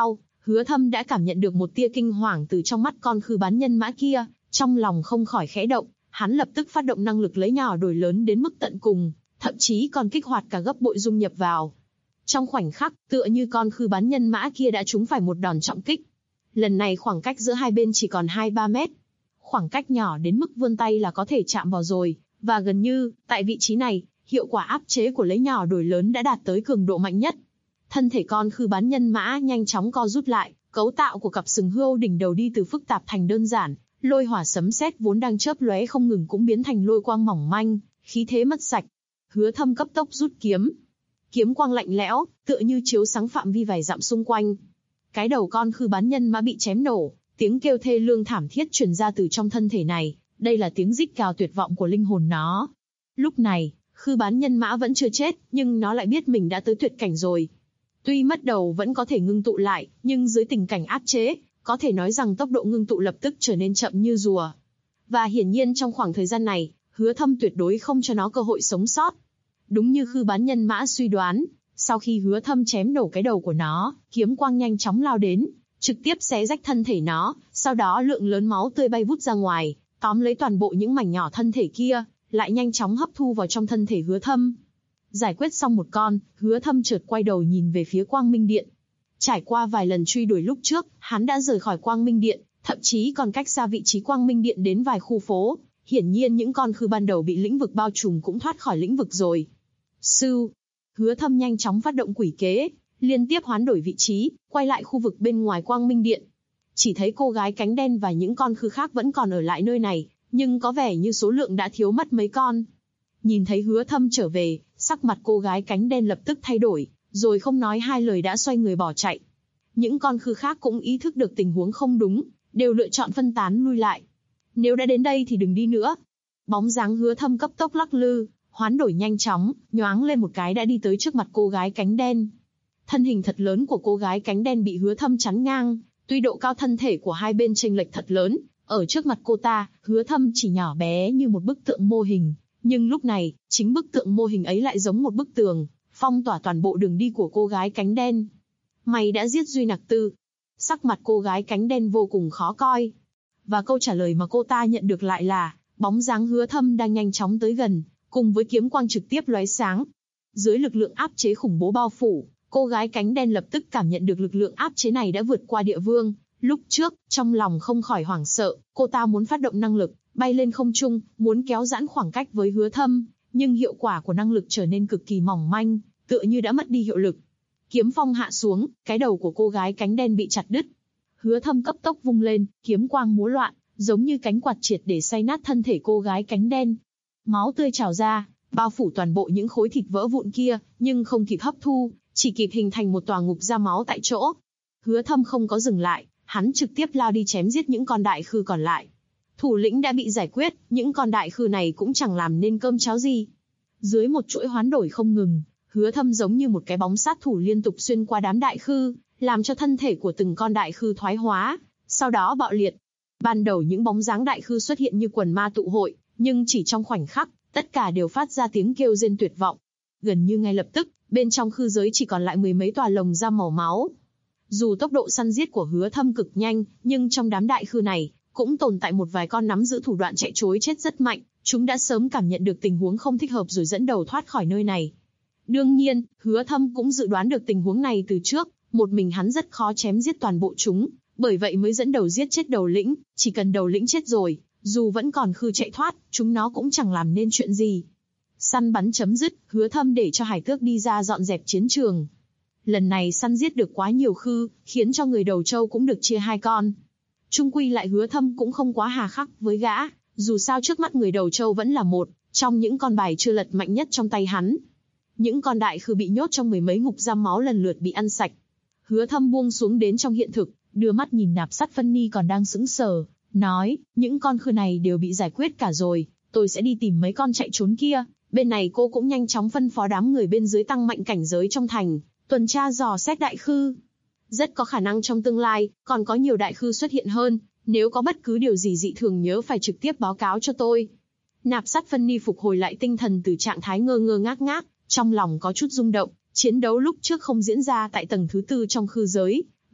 Hứa Thâm đã cảm nhận được một tia kinh hoàng từ trong mắt con khư bán nhân mã kia, trong lòng không khỏi khẽ động, hắn lập tức phát động năng lực lấy nhỏ đổi lớn đến mức tận cùng, thậm chí còn kích hoạt cả gấp bội dung nhập vào. Trong khoảnh khắc, tựa như con khư bán nhân mã kia đã trúng phải một đòn trọng kích. Lần này khoảng cách giữa hai bên chỉ còn 2-3 mét. Khoảng cách nhỏ đến mức vươn tay là có thể chạm vào rồi, và gần như, tại vị trí này, hiệu quả áp chế của lấy nhỏ đổi lớn đã đạt tới cường độ mạnh nhất. Thân thể con khư bán nhân mã nhanh chóng co rút lại, cấu tạo của cặp sừng hươu đỉnh đầu đi từ phức tạp thành đơn giản, lôi hỏa sấm sét vốn đang chớp lóe không ngừng cũng biến thành lôi quang mỏng manh, khí thế mất sạch. Hứa Thâm cấp tốc rút kiếm. Kiếm quang lạnh lẽo, tựa như chiếu sáng phạm vi vài dặm xung quanh. Cái đầu con khư bán nhân mã bị chém nổ, tiếng kêu thê lương thảm thiết truyền ra từ trong thân thể này, đây là tiếng rít gào tuyệt vọng của linh hồn nó. Lúc này, khư bán nhân mã vẫn chưa chết, nhưng nó lại biết mình đã tới tuyệt cảnh rồi. Tuy mất đầu vẫn có thể ngưng tụ lại, nhưng dưới tình cảnh áp chế, có thể nói rằng tốc độ ngưng tụ lập tức trở nên chậm như rùa. Và hiển nhiên trong khoảng thời gian này, Hứa Thâm tuyệt đối không cho nó cơ hội sống sót. Đúng như khư bán nhân mã suy đoán, sau khi Hứa Thâm chém nổ cái đầu của nó, kiếm quang nhanh chóng lao đến, trực tiếp xé rách thân thể nó, sau đó lượng lớn máu tươi bay vút ra ngoài, tóm lấy toàn bộ những mảnh nhỏ thân thể kia, lại nhanh chóng hấp thu vào trong thân thể Hứa Thâm. Giải quyết xong một con, Hứa Thâm chợt quay đầu nhìn về phía Quang Minh Điện. Trải qua vài lần truy đuổi lúc trước, hắn đã rời khỏi Quang Minh Điện, thậm chí còn cách xa vị trí Quang Minh Điện đến vài khu phố. Hiển nhiên những con khư ban đầu bị lĩnh vực bao trùm cũng thoát khỏi lĩnh vực rồi. Sư, Hứa Thâm nhanh chóng phát động quỷ kế, liên tiếp hoán đổi vị trí, quay lại khu vực bên ngoài Quang Minh Điện. Chỉ thấy cô gái cánh đen và những con khư khác vẫn còn ở lại nơi này, nhưng có vẻ như số lượng đã thiếu mất mấy con. Nhìn thấy Hứa Thâm trở về, sắc mặt cô gái cánh đen lập tức thay đổi, rồi không nói hai lời đã xoay người bỏ chạy. Những con khư khác cũng ý thức được tình huống không đúng, đều lựa chọn phân tán lui lại. Nếu đã đến đây thì đừng đi nữa. Bóng dáng Hứa Thâm cấp tốc lắc lư, hoán đổi nhanh chóng, nhoáng lên một cái đã đi tới trước mặt cô gái cánh đen. Thân hình thật lớn của cô gái cánh đen bị Hứa Thâm chắn ngang, tuy độ cao thân thể của hai bên chênh lệch thật lớn, ở trước mặt cô ta, Hứa Thâm chỉ nhỏ bé như một bức tượng mô hình, nhưng lúc này, chính bức tượng mô hình ấy lại giống một bức tường, phong tỏa toàn bộ đường đi của cô gái cánh đen. Mày đã giết Duy Nặc Tư. Sắc mặt cô gái cánh đen vô cùng khó coi. Và câu trả lời mà cô ta nhận được lại là, bóng dáng Hứa Thâm đang nhanh chóng tới gần, cùng với kiếm quang trực tiếp lóe sáng. Dưới lực lượng áp chế khủng bố bao phủ, cô gái cánh đen lập tức cảm nhận được lực lượng áp chế này đã vượt qua địa vương. Lúc trước, trong lòng không khỏi hoảng sợ, cô ta muốn phát động năng lực, bay lên không trung, muốn kéo giãn khoảng cách với Hứa Thâm, nhưng hiệu quả của năng lực trở nên cực kỳ mỏng manh, tựa như đã mất đi hiệu lực. Kiếm phong hạ xuống, cái đầu của cô gái cánh đen bị chặt đứt. Hứa Thâm cấp tốc vung lên, kiếm quang múa loạn, giống như cánh quạt triệt để xay nát thân thể cô gái cánh đen. Máu tươi trào ra, bao phủ toàn bộ những khối thịt vỡ vụn kia, nhưng không kịp hấp thu, chỉ kịp hình thành một tòa ngục ra máu tại chỗ. Hứa Thâm không có dừng lại, hắn trực tiếp lao đi chém giết những con đại khư còn lại. Thủ lĩnh đã bị giải quyết, những con đại khư này cũng chẳng làm nên cơm cháo gì. Dưới một chuỗi hoán đổi không ngừng, Hứa Thâm giống như một cái bóng sát thủ liên tục xuyên qua đám đại khư, làm cho thân thể của từng con đại khư thoái hóa, sau đó bạo liệt. Ban đầu những bóng dáng đại khư xuất hiện như quần ma tụ hội, nhưng chỉ trong khoảnh khắc, tất cả đều phát ra tiếng kêu rên tuyệt vọng. Gần như ngay lập tức, bên trong khư giới chỉ còn lại mười mấy tòa lồng giam màu máu. Dù tốc độ săn giết của Hứa Thâm cực nhanh, nhưng trong đám đại khư này, cũng tồn tại một vài con nắm giữ thủ đoạn chạy trối chết rất mạnh, chúng đã sớm cảm nhận được tình huống không thích hợp rồi dẫn đầu thoát khỏi nơi này. Đương nhiên, Hứa Thâm cũng dự đoán được tình huống này từ trước, một mình hắn rất khó chém giết toàn bộ chúng, bởi vậy mới dẫn đầu giết chết đầu lĩnh, chỉ cần đầu lĩnh chết rồi, dù vẫn còn khư chạy thoát, chúng nó cũng chẳng làm nên chuyện gì. Săn bắn chấm dứt, Hứa Thâm để cho Hải Tước đi ra dọn dẹp chiến trường. Lần này săn giết được quá nhiều khư, khiến cho người đầu trâu cũng được chia hai con. Chung quy lại Hứa Thâm cũng không quá hà khắc với gã, dù sao trước mắt người đầu trâu vẫn là một trong những con bài chưa lật mạnh nhất trong tay hắn. Những con đại khư bị nhốt trong mười mấy ngục giam máu lần lượt bị ăn sạch. Hứa Thâm buông xuống đến trong hiện thực, đưa mắt nhìn Nạp Sắt Phân Ni còn đang sững sờ, nói, những con khư này đều bị giải quyết cả rồi, tôi sẽ đi tìm mấy con chạy trốn kia. Bên này cô cũng nhanh chóng phân phó đám người bên dưới tăng mạnh cảnh giới trong thành, tuần tra dò xét đại khư. Rất có khả năng trong tương lai, còn có nhiều đại khư xuất hiện hơn, nếu có bất cứ điều gì dị thường nhớ phải trực tiếp báo cáo cho tôi. Nạp Sắt Phân Ni phục hồi lại tinh thần từ trạng thái ngơ ngơ ngác ngác, trong lòng có chút rung động, chiến đấu lúc trước không diễn ra tại tầng thứ 4 trong khư giới,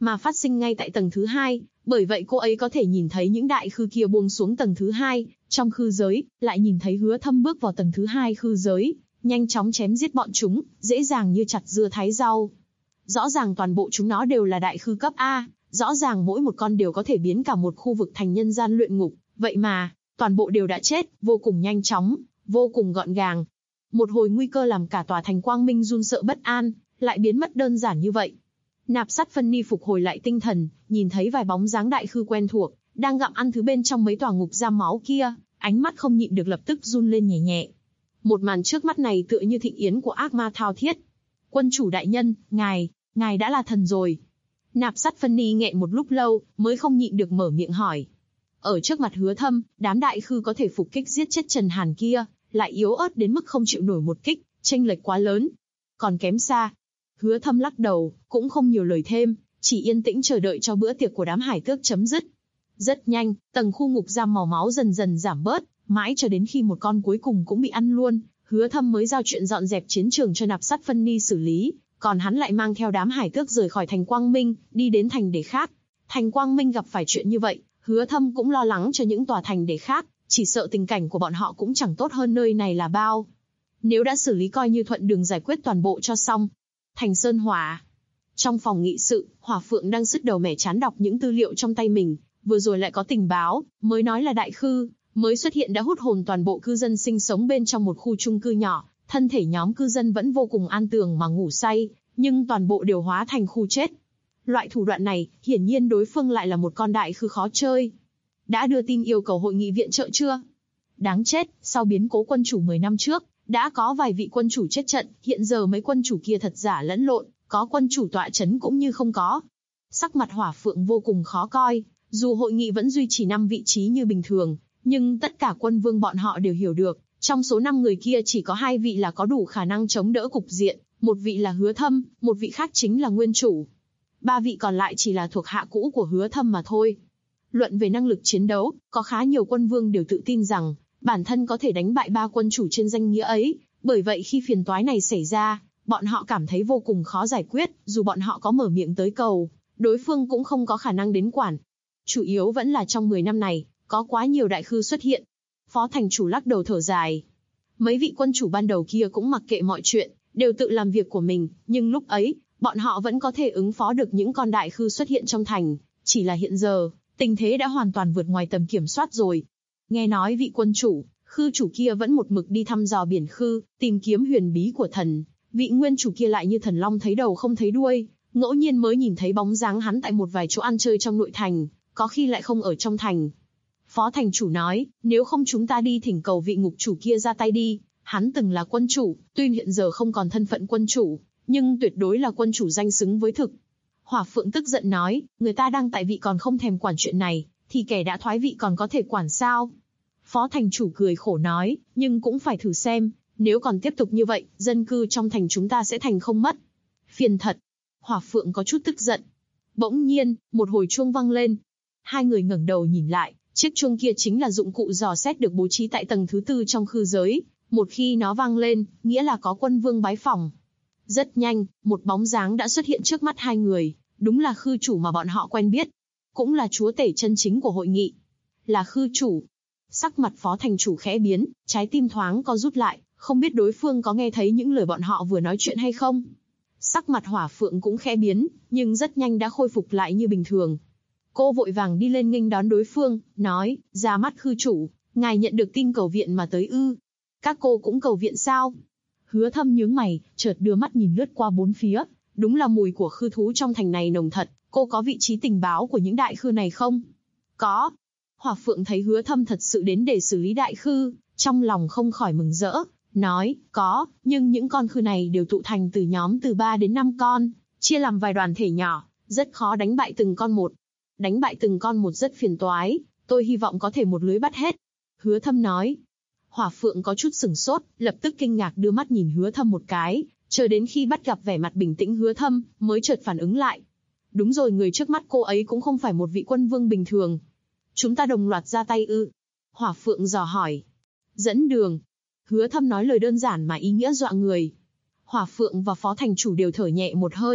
mà phát sinh ngay tại tầng thứ 2, bởi vậy cô ấy có thể nhìn thấy những đại khư kia buông xuống tầng thứ 2, trong khư giới, lại nhìn thấy Hứa Thâm bước vào tầng thứ 2 khư giới, nhanh chóng chém giết bọn chúng, dễ dàng như chặt dưa thái rau. Rõ ràng toàn bộ chúng nó đều là đại khư cấp A, rõ ràng mỗi một con đều có thể biến cả một khu vực thành nhân gian luyện ngục, vậy mà, toàn bộ đều đã chết, vô cùng nhanh chóng, vô cùng gọn gàng. Một hồi nguy cơ làm cả tòa thành Quang Minh run sợ bất an, lại biến mất đơn giản như vậy. Nạp Sắt Phân Ni phục hồi lại tinh thần, nhìn thấy vài bóng dáng đại khư quen thuộc, đang gặm ăn thứ bên trong mấy tòa ngục giam máu kia, ánh mắt không nhịn được lập tức run lên nhẹ nhẹ. Một màn trước mắt này tựa như thịnh yến của ác ma thao thiết. Quân chủ đại nhân, ngài đã là thần rồi. Nạp Sắt Phân Ni nghẹn một lúc lâu, mới không nhịn được mở miệng hỏi. Ở trước mặt Hứa Thâm, đám đại khư có thể phục kích giết chết Trần Hàn kia, lại yếu ớt đến mức không chịu nổi một kích, chênh lệch quá lớn. Còn kém xa. Hứa Thâm lắc đầu, cũng không nhiều lời thêm, chỉ yên tĩnh chờ đợi cho bữa tiệc của đám hải tước chấm dứt. Rất nhanh, tầng khu ngục giam màu máu dần dần giảm bớt, mãi cho đến khi một con cuối cùng cũng bị ăn luôn, Hứa Thâm mới giao chuyện dọn dẹp chiến trường cho Nạp Sắt Phân Ni xử lý, còn hắn lại mang theo đám hải tước rời khỏi thành Quang Minh, đi đến thành để khác. Thành Quang Minh gặp phải chuyện như vậy, Hứa Thâm cũng lo lắng cho những tòa thành để khác, chỉ sợ tình cảnh của bọn họ cũng chẳng tốt hơn nơi này là bao. Nếu đã xử lý coi như thuận đường giải quyết toàn bộ cho xong. Thành Sơn Hỏa. Trong phòng nghị sự, Hỏa Phượng đang sứt đầu mẻ chán đọc những tư liệu trong tay mình, vừa rồi lại có tình báo, mới nói là đại khư, mới xuất hiện đã hút hồn toàn bộ cư dân sinh sống bên trong một khu chung cư nhỏ, thân thể nhóm cư dân vẫn vô cùng an tường mà ngủ say, nhưng toàn bộ đều hóa thành khu chết. Loại thủ đoạn này, hiển nhiên đối phương lại là một con đại khư khó chơi. Đã đưa tin yêu cầu hội nghị viện trợ chưa? Đáng chết, sau biến cố quân chủ 10 năm trước, đã có vài vị quân chủ chết trận, hiện giờ mấy quân chủ kia thật giả lẫn lộn, có quân chủ tọa chấn cũng như không có. Sắc mặt Hỏa Phượng vô cùng khó coi, dù hội nghị vẫn duy trì 5 vị trí như bình thường, nhưng tất cả quân vương bọn họ đều hiểu được, trong số 5 người kia chỉ có 2 vị là có đủ khả năng chống đỡ cục diện, một vị là Hứa Thâm, một vị khác chính là nguyên chủ. 3 vị còn lại chỉ là thuộc hạ cũ của Hứa Thâm mà thôi. Luận về năng lực chiến đấu, có khá nhiều quân vương đều tự tin rằng, bản thân có thể đánh bại 3 quân chủ trên danh nghĩa ấy, bởi vậy khi phiền toái này xảy ra, bọn họ cảm thấy vô cùng khó giải quyết, dù bọn họ có mở miệng tới cầu, đối phương cũng không có khả năng đến quản. Chủ yếu vẫn là trong 10 năm này, có quá nhiều đại khư xuất hiện. Phó thành chủ lắc đầu thở dài. Mấy vị quân chủ ban đầu kia cũng mặc kệ mọi chuyện, đều tự làm việc của mình, nhưng lúc ấy, bọn họ vẫn có thể ứng phó được những con đại khư xuất hiện trong thành, chỉ là hiện giờ, tình thế đã hoàn toàn vượt ngoài tầm kiểm soát rồi. Nghe nói vị quân chủ, khư chủ kia vẫn một mực đi thăm dò biển khư, tìm kiếm huyền bí của thần, vị nguyên chủ kia lại như thần long thấy đầu không thấy đuôi, ngẫu nhiên mới nhìn thấy bóng dáng hắn tại một vài chỗ ăn chơi trong nội thành, có khi lại không ở trong thành. Phó thành chủ nói, nếu không chúng ta đi thỉnh cầu vị ngục chủ kia ra tay đi, hắn từng là quân chủ, tuy hiện giờ không còn thân phận quân chủ, nhưng tuyệt đối là quân chủ danh xứng với thực. Hỏa Phượng tức giận nói, người ta đang tại vị còn không thèm quản chuyện này, thì kẻ đã thoái vị còn có thể quản sao? Phó thành chủ cười khổ nói, nhưng cũng phải thử xem, nếu còn tiếp tục như vậy, dân cư trong thành chúng ta sẽ thành không mất. Phiền thật. Hỏa Phượng có chút tức giận. Bỗng nhiên, một hồi chuông vang lên. Hai người ngẩng đầu nhìn lại, chiếc chuông kia chính là dụng cụ dò xét được bố trí tại tầng thứ 4 trong khư giới. Một khi nó vang lên, nghĩa là có quân vương bái phỏng. Rất nhanh, một bóng dáng đã xuất hiện trước mắt hai người, đúng là khư chủ mà bọn họ quen biết. Cũng là chúa tể chân chính của hội nghị. Là khư chủ. Sắc mặt phó thành chủ khẽ biến, trái tim thoáng co rút lại, không biết đối phương có nghe thấy những lời bọn họ vừa nói chuyện hay không. Sắc mặt Hỏa Phượng cũng khẽ biến, nhưng rất nhanh đã khôi phục lại như bình thường. Cô vội vàng đi lên nghênh đón đối phương, nói, ra mắt khư chủ, ngài nhận được tin cầu viện mà tới ư. Các cô cũng cầu viện sao? Hứa Thâm nhướng mày, chợt đưa mắt nhìn lướt qua bốn phía, đúng là mùi của khư thú trong thành này nồng thật, cô có vị trí tình báo của những đại khư này không? Có. Hỏa Phượng thấy Hứa Thâm thật sự đến để xử lý đại khư, trong lòng không khỏi mừng rỡ, nói, có, nhưng những con khư này đều tụ thành từ nhóm từ 3 đến 5 con, chia làm vài đoàn thể nhỏ, rất khó đánh bại từng con một. Đánh bại từng con một rất phiền toái, tôi hy vọng có thể một lưới bắt hết. Hứa Thâm nói. Hỏa Phượng có chút sửng sốt, lập tức kinh ngạc đưa mắt nhìn Hứa Thâm một cái, chờ đến khi bắt gặp vẻ mặt bình tĩnh Hứa Thâm, mới chợt phản ứng lại. Đúng rồi, người trước mắt cô ấy cũng không phải một vị quân vương bình thường. Chúng ta đồng loạt ra tay ư? Hỏa Phượng dò hỏi. Dẫn đường. Hứa Thâm nói lời đơn giản mà ý nghĩa dọa người. Hỏa Phượng và Phó thành chủ đều thở nhẹ một hơi,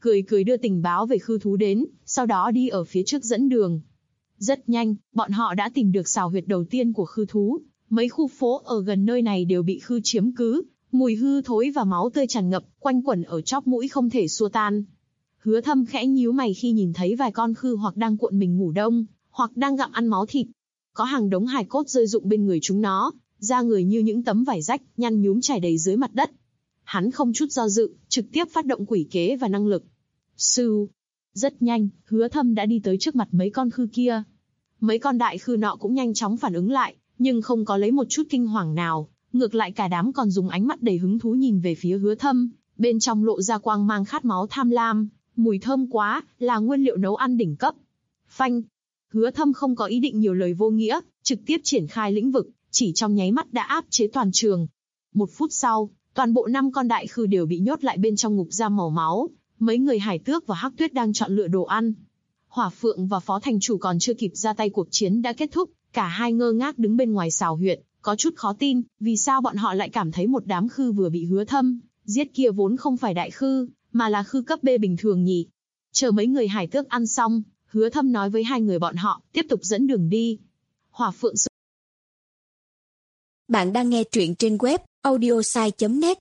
cười cười đưa tình báo về khư thú đến, sau đó đi ở phía trước dẫn đường. Rất nhanh, bọn họ đã tìm được sào huyệt đầu tiên của khư thú. Mấy khu phố ở gần nơi này đều bị khư chiếm cứ, mùi hư thối và máu tươi tràn ngập, quanh quẩn ở chóp mũi không thể xua tan. Hứa Thâm khẽ nhíu mày khi nhìn thấy vài con khư hoặc đang cuộn mình ngủ đông, hoặc đang gặm ăn máu thịt. Có hàng đống hài cốt rơi rụng bên người chúng nó, da người như những tấm vải rách, nhăn nhúm trải đầy dưới mặt đất. Hắn không chút do dự, trực tiếp phát động quỷ kế và năng lực. Sưu. Rất nhanh, Hứa Thâm đã đi tới trước mặt mấy con khư kia. Mấy con đại khư nọ cũng nhanh chóng phản ứng lại, nhưng không có lấy một chút kinh hoàng nào, ngược lại cả đám còn dùng ánh mắt đầy hứng thú nhìn về phía Hứa Thâm, bên trong lộ ra quang mang khát máu tham lam, mùi thơm quá, là nguyên liệu nấu ăn đỉnh cấp. Phanh. Hứa Thâm không có ý định nhiều lời vô nghĩa, trực tiếp triển khai lĩnh vực, chỉ trong nháy mắt đã áp chế toàn trường. 1 phút sau, toàn bộ 5 con đại khư đều bị nhốt lại bên trong ngục giam màu máu, mấy người Hải Tước và Hắc Tuyết đang chọn lựa đồ ăn. Hỏa Phượng và Phó Thành Chủ còn chưa kịp ra tay cuộc chiến đã kết thúc, cả hai ngơ ngác đứng bên ngoài sào huyệt, có chút khó tin, vì sao bọn họ lại cảm thấy một đám khư vừa bị Hứa Thâm giết kia vốn không phải đại khư, mà là khư cấp B bình thường nhỉ. Chờ mấy người Hải Tước ăn xong, Hứa Thâm nói với hai người bọn họ, tiếp tục dẫn đường đi. Hỏa Phượng. Bạn đang nghe truyện trên web audiosai.net.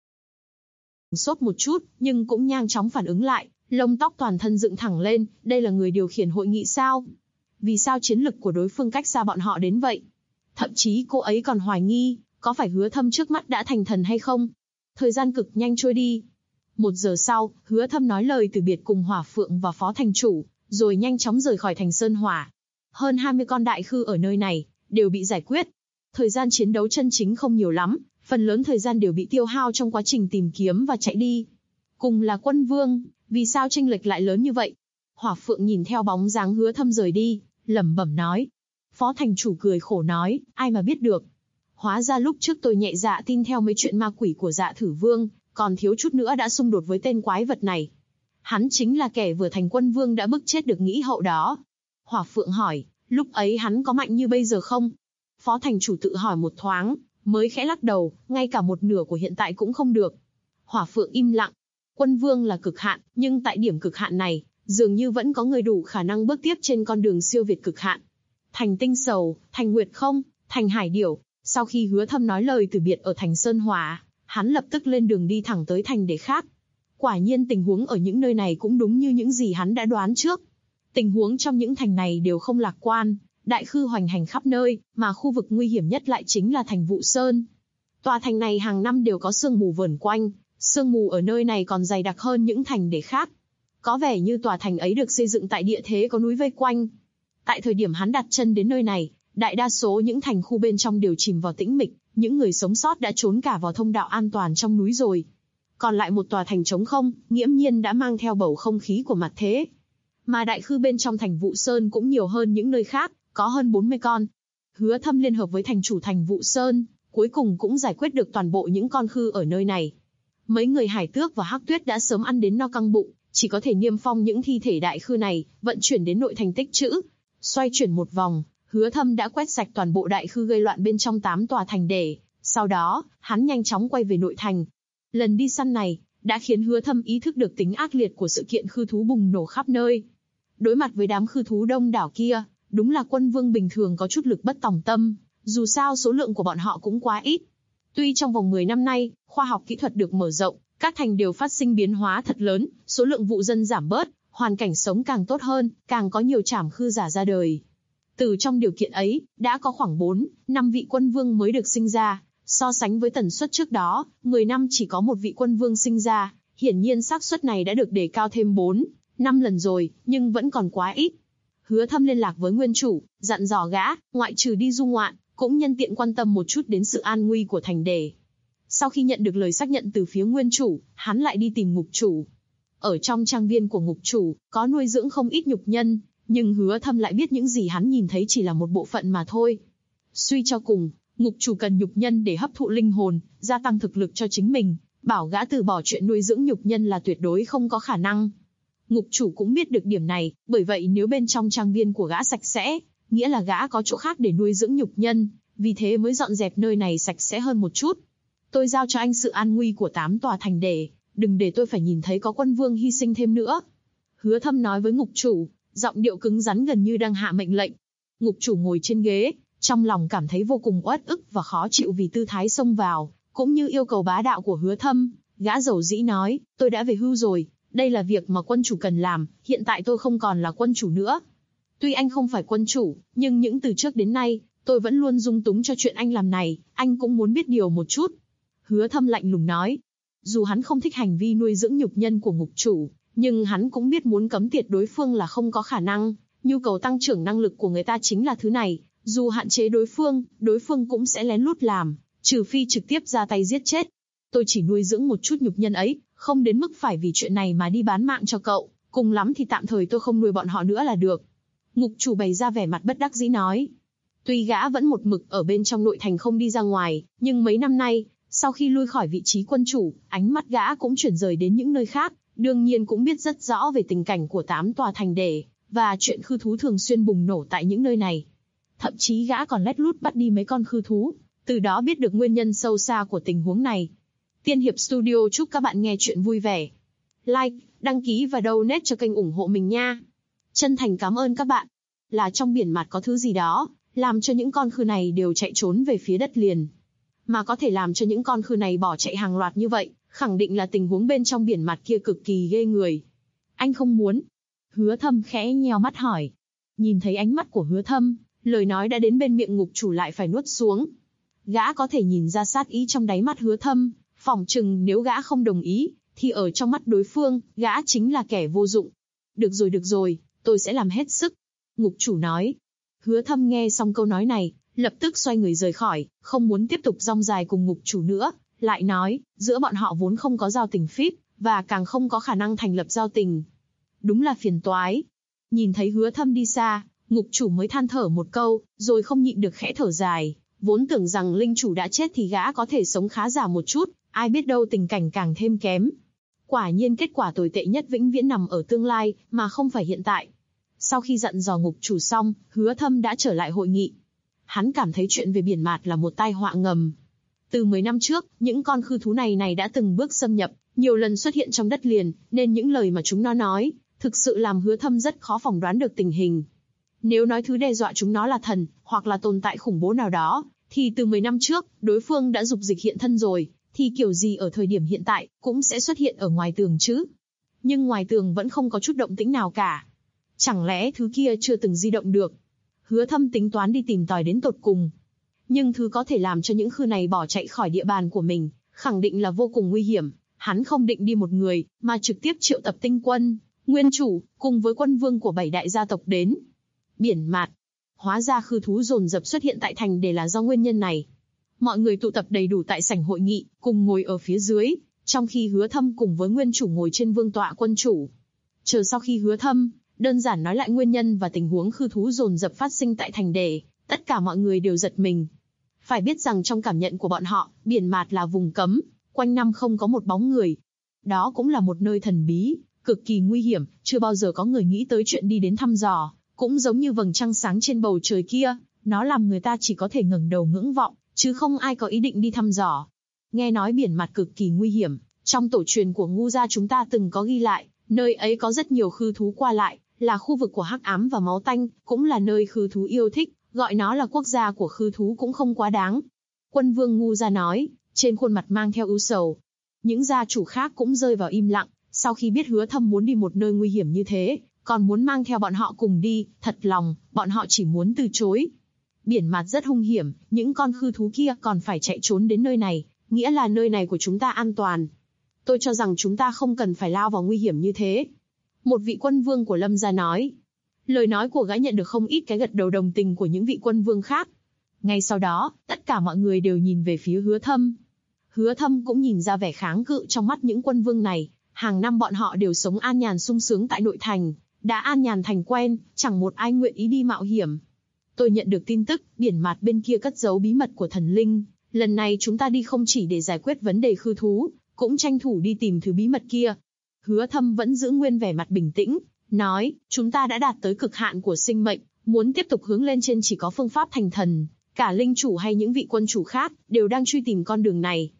Sốt một chút, nhưng cũng nhanh chóng phản ứng lại, lông tóc toàn thân dựng thẳng lên, đây là người điều khiển hội nghị sao? Vì sao chiến lực của đối phương cách xa bọn họ đến vậy? Thậm chí cô ấy còn hoài nghi, có phải Hứa Thâm trước mắt đã thành thần hay không? Thời gian cực nhanh trôi đi. 1 giờ sau, Hứa Thâm nói lời từ biệt cùng Hỏa Phượng và Phó Thành Chủ, rồi nhanh chóng rời khỏi thành Sơn Hỏa. Hơn 20 con đại khư ở nơi này, đều bị giải quyết. Thời gian chiến đấu chân chính không nhiều lắm, phần lớn thời gian đều bị tiêu hao trong quá trình tìm kiếm và chạy đi. Cùng là quân vương, vì sao chênh lệch lại lớn như vậy? Hỏa Phượng nhìn theo bóng dáng Hứa Thâm rời đi, lẩm bẩm nói. Phó Thành Chủ cười khổ nói, ai mà biết được. Hóa ra lúc trước tôi nhẹ dạ tin theo mấy chuyện ma quỷ của Dạ Thử Vương, còn thiếu chút nữa đã xung đột với tên quái vật này. Hắn chính là kẻ vừa thành quân vương đã bức chết được Nghĩ Hậu đó. Hỏa Phượng hỏi, lúc ấy hắn có mạnh như bây giờ không? Phó Thành Chủ tự hỏi một thoáng, mới khẽ lắc đầu, ngay cả một nửa của hiện tại cũng không được. Hỏa Phượng im lặng. Quân vương là cực hạn, nhưng tại điểm cực hạn này, dường như vẫn có người đủ khả năng bước tiếp trên con đường siêu việt cực hạn. Thành Tinh Sầu, Thành Nguyệt Không, Thành Hải Điểu. Sau khi Hứa Thâm nói lời từ biệt ở thành Sơn Hỏa, hắn lập tức lên đường đi thẳng tới thành để khác. Quả nhiên tình huống ở những nơi này cũng đúng như những gì hắn đã đoán trước. Tình huống trong những thành này đều không lạc quan, đại khư hoành hành khắp nơi, mà khu vực nguy hiểm nhất lại chính là thành Vụ Sơn. Tòa thành này hàng năm đều có sương mù vờn quanh, sương mù ở nơi này còn dày đặc hơn những thành để khác. Có vẻ như tòa thành ấy được xây dựng tại địa thế có núi vây quanh. Tại thời điểm hắn đặt chân đến nơi này, đại đa số những thành khu bên trong đều chìm vào tĩnh mịch, những người sống sót đã trốn cả vào thông đạo an toàn trong núi rồi. Còn lại một tòa thành trống không, nghiễm nhiên đã mang theo bầu không khí của mặt thế. Mà đại khư bên trong thành Vụ Sơn cũng nhiều hơn những nơi khác, có hơn 40 con. Hứa Thâm liên hợp với thành chủ thành Vụ Sơn, cuối cùng cũng giải quyết được toàn bộ những con khư ở nơi này. Mấy người Hải Tước và Hắc Tuyết đã sớm ăn đến no căng bụng, chỉ có thể niêm phong những thi thể đại khư này, vận chuyển đến nội thành tích trữ. Xoay chuyển một vòng, Hứa Thâm đã quét sạch toàn bộ đại khư gây loạn bên trong 8 tòa thành để, sau đó, hắn nhanh chóng quay về nội thành. Lần đi săn này, đã khiến Hứa Thâm ý thức được tính ác liệt của sự kiện khư thú bùng nổ khắp nơi. Đối mặt với đám khư thú đông đảo kia, đúng là quân vương bình thường có chút lực bất tòng tâm, dù sao số lượng của bọn họ cũng quá ít. Tuy trong vòng 10 năm nay, khoa học kỹ thuật được mở rộng, các thành đều phát sinh biến hóa thật lớn, số lượng vụ dân giảm bớt, hoàn cảnh sống càng tốt hơn, càng có nhiều trảm khư giả ra đời. Từ trong điều kiện ấy, đã có khoảng 4-5 vị quân vương mới được sinh ra, so sánh với tần suất trước đó, 10 năm chỉ có một vị quân vương sinh ra, hiển nhiên xác suất này đã được đề cao thêm 4-5 lần rồi, nhưng vẫn còn quá ít. Hứa Thâm liên lạc với nguyên chủ, dặn dò gã, ngoại trừ đi du ngoạn, cũng nhân tiện quan tâm một chút đến sự an nguy của thành đề. Sau khi nhận được lời xác nhận từ phía nguyên chủ, hắn lại đi tìm ngục chủ. Ở trong trang viên của ngục chủ, có nuôi dưỡng không ít nhục nhân, nhưng Hứa Thâm lại biết những gì hắn nhìn thấy chỉ là một bộ phận mà thôi. Suy cho cùng, ngục chủ cần nhục nhân để hấp thụ linh hồn, gia tăng thực lực cho chính mình, bảo gã từ bỏ chuyện nuôi dưỡng nhục nhân là tuyệt đối không có khả năng. Ngục chủ cũng biết được điểm này, bởi vậy nếu bên trong trang viên của gã sạch sẽ, nghĩa là gã có chỗ khác để nuôi dưỡng nhục nhân, vì thế mới dọn dẹp nơi này sạch sẽ hơn một chút. Tôi giao cho anh sự an nguy của 8 tòa thành đề, đừng để tôi phải nhìn thấy có quân vương hy sinh thêm nữa. Hứa Thâm nói với ngục chủ, giọng điệu cứng rắn gần như đang hạ mệnh lệnh. Ngục chủ ngồi trên ghế, trong lòng cảm thấy vô cùng uất ức và khó chịu vì tư thái xông vào, cũng như yêu cầu bá đạo của Hứa Thâm. Gã dầu dĩ nói, tôi đã về hưu rồi, đây là việc mà quân chủ cần làm, hiện tại tôi không còn là quân chủ nữa. Tuy anh không phải quân chủ, nhưng những từ trước đến nay, tôi vẫn luôn dung túng cho chuyện anh làm này, anh cũng muốn biết điều một chút. Hứa Thâm lạnh lùng nói. Dù hắn không thích hành vi nuôi dưỡng nhục nhân của ngục chủ, nhưng hắn cũng biết muốn cấm tiệt đối phương là không có khả năng. Nhu cầu tăng trưởng năng lực của người ta chính là thứ này, dù hạn chế đối phương cũng sẽ lén lút làm, trừ phi trực tiếp ra tay giết chết. Tôi chỉ nuôi dưỡng một chút nhục nhân ấy, không đến mức phải vì chuyện này mà đi bán mạng cho cậu, cùng lắm thì tạm thời tôi không nuôi bọn họ nữa là được. Ngục chủ bày ra vẻ mặt bất đắc dĩ nói. Tuy gã vẫn một mực ở bên trong nội thành không đi ra ngoài, nhưng mấy năm nay, sau khi lui khỏi vị trí quân chủ, ánh mắt gã cũng chuyển rời đến những nơi khác, đương nhiên cũng biết rất rõ về tình cảnh của 8 tòa thành đề, và chuyện khư thú thường xuyên bùng nổ tại những nơi này. Thậm chí gã còn lén lút bắt đi mấy con khư thú, từ đó biết được nguyên nhân sâu xa của tình huống này. Tiên Hiệp Studio chúc các bạn nghe chuyện vui vẻ. Like, đăng ký và donate cho kênh ủng hộ mình nha. Chân thành cảm ơn các bạn. Là trong biển mặt có thứ gì đó, làm cho những con khư này đều chạy trốn về phía đất liền. Mà có thể làm cho những con khư này bỏ chạy hàng loạt như vậy, khẳng định là tình huống bên trong biển mặt kia cực kỳ ghê người. Anh không muốn. Hứa Thâm khẽ nheo mắt hỏi. Nhìn thấy ánh mắt của Hứa Thâm, lời nói đã đến bên miệng ngục chủ lại phải nuốt xuống. Gã có thể nhìn ra sát ý trong đáy mắt Hứa Thâm, phỏng chừng nếu gã không đồng ý, thì ở trong mắt đối phương, gã chính là kẻ vô dụng. Được rồi, tôi sẽ làm hết sức. Ngục chủ nói. Hứa Thâm nghe xong câu nói này, lập tức xoay người rời khỏi, không muốn tiếp tục rong dài cùng ngục chủ nữa, lại nói, giữa bọn họ vốn không có giao tình phíp, và càng không có khả năng thành lập giao tình. Đúng là phiền toái. Nhìn thấy Hứa Thâm đi xa, ngục chủ mới than thở một câu, rồi không nhịn được khẽ thở dài, vốn tưởng rằng linh chủ đã chết thì gã có thể sống khá giả một chút, ai biết đâu tình cảnh càng thêm kém. Quả nhiên kết quả tồi tệ nhất vĩnh viễn nằm ở tương lai, mà không phải hiện tại. Sau khi dặn dò ngục chủ xong, Hứa Thâm đã trở lại hội nghị. Hắn cảm thấy chuyện về biển mạt là một tai họa ngầm. Từ 10 năm trước, những con khư thú này đã từng bước xâm nhập, nhiều lần xuất hiện trong đất liền, nên những lời mà chúng nó nói, thực sự làm Hứa Thâm rất khó phỏng đoán được tình hình. Nếu nói thứ đe dọa chúng nó là thần, hoặc là tồn tại khủng bố nào đó, thì từ 10 năm trước, đối phương đã dục dịch hiện thân rồi, thì kiểu gì ở thời điểm hiện tại, cũng sẽ xuất hiện ở ngoài tường chứ. Nhưng ngoài tường vẫn không có chút động tĩnh nào cả. Chẳng lẽ thứ kia chưa từng di động được? Hứa Thâm tính toán đi tìm tòi đến tột cùng. Nhưng thứ có thể làm cho những khư này bỏ chạy khỏi địa bàn của mình, khẳng định là vô cùng nguy hiểm. Hắn không định đi một người, mà trực tiếp triệu tập tinh quân, nguyên chủ, cùng với quân vương của 7 đại gia tộc đến. Biển mạt. Hóa ra khư thú dồn dập xuất hiện tại thành để là do nguyên nhân này. Mọi người tụ tập đầy đủ tại sảnh hội nghị, cùng ngồi ở phía dưới, trong khi Hứa Thâm cùng với nguyên chủ ngồi trên vương tọa quân chủ. Chờ sau khi Hứa Thâm đơn giản nói lại nguyên nhân và tình huống khư thú dồn dập phát sinh tại thành đề, tất cả mọi người đều giật mình. Phải biết rằng trong cảm nhận của bọn họ, biển mạt là vùng cấm, quanh năm không có một bóng người. Đó cũng là một nơi thần bí, cực kỳ nguy hiểm, chưa bao giờ có người nghĩ tới chuyện đi đến thăm dò, cũng giống như vầng trăng sáng trên bầu trời kia, nó làm người ta chỉ có thể ngẩng đầu ngưỡng vọng, chứ không ai có ý định đi thăm dò. Nghe nói biển mạt cực kỳ nguy hiểm, trong tổ truyền của Ngu gia chúng ta từng có ghi lại, nơi ấy có rất nhiều khư thú qua lại, là khu vực của hắc ám và máu tanh, cũng là nơi khư thú yêu thích, gọi nó là quốc gia của khư thú cũng không quá đáng. Quân vương Ngu gia nói, trên khuôn mặt mang theo ưu sầu. Những gia chủ khác cũng rơi vào im lặng, sau khi biết Hứa Thâm muốn đi một nơi nguy hiểm như thế, còn muốn mang theo bọn họ cùng đi, thật lòng, bọn họ chỉ muốn từ chối. Biển mạt rất hung hiểm, những con khư thú kia còn phải chạy trốn đến nơi này, nghĩa là nơi này của chúng ta an toàn. Tôi cho rằng chúng ta không cần phải lao vào nguy hiểm như thế. Một vị quân vương của Lâm gia nói. Lời nói của gã nhận được không ít cái gật đầu đồng tình của những vị quân vương khác. Ngay sau đó, tất cả mọi người đều nhìn về phía Hứa Thâm. Hứa Thâm cũng nhìn ra vẻ kháng cự trong mắt những quân vương này. Hàng năm bọn họ đều sống an nhàn sung sướng tại nội thành, đã an nhàn thành quen, chẳng một ai nguyện ý đi mạo hiểm. Tôi nhận được tin tức, biển mạt bên kia cất giấu bí mật của thần linh. Lần này chúng ta đi không chỉ để giải quyết vấn đề khư thú, cũng tranh thủ đi tìm thứ bí mật kia. Hứa Thâm vẫn giữ nguyên vẻ mặt bình tĩnh, nói, chúng ta đã đạt tới cực hạn của sinh mệnh, muốn tiếp tục hướng lên trên chỉ có phương pháp thành thần. Cả linh chủ hay những vị quân chủ khác, đều đang truy tìm con đường này.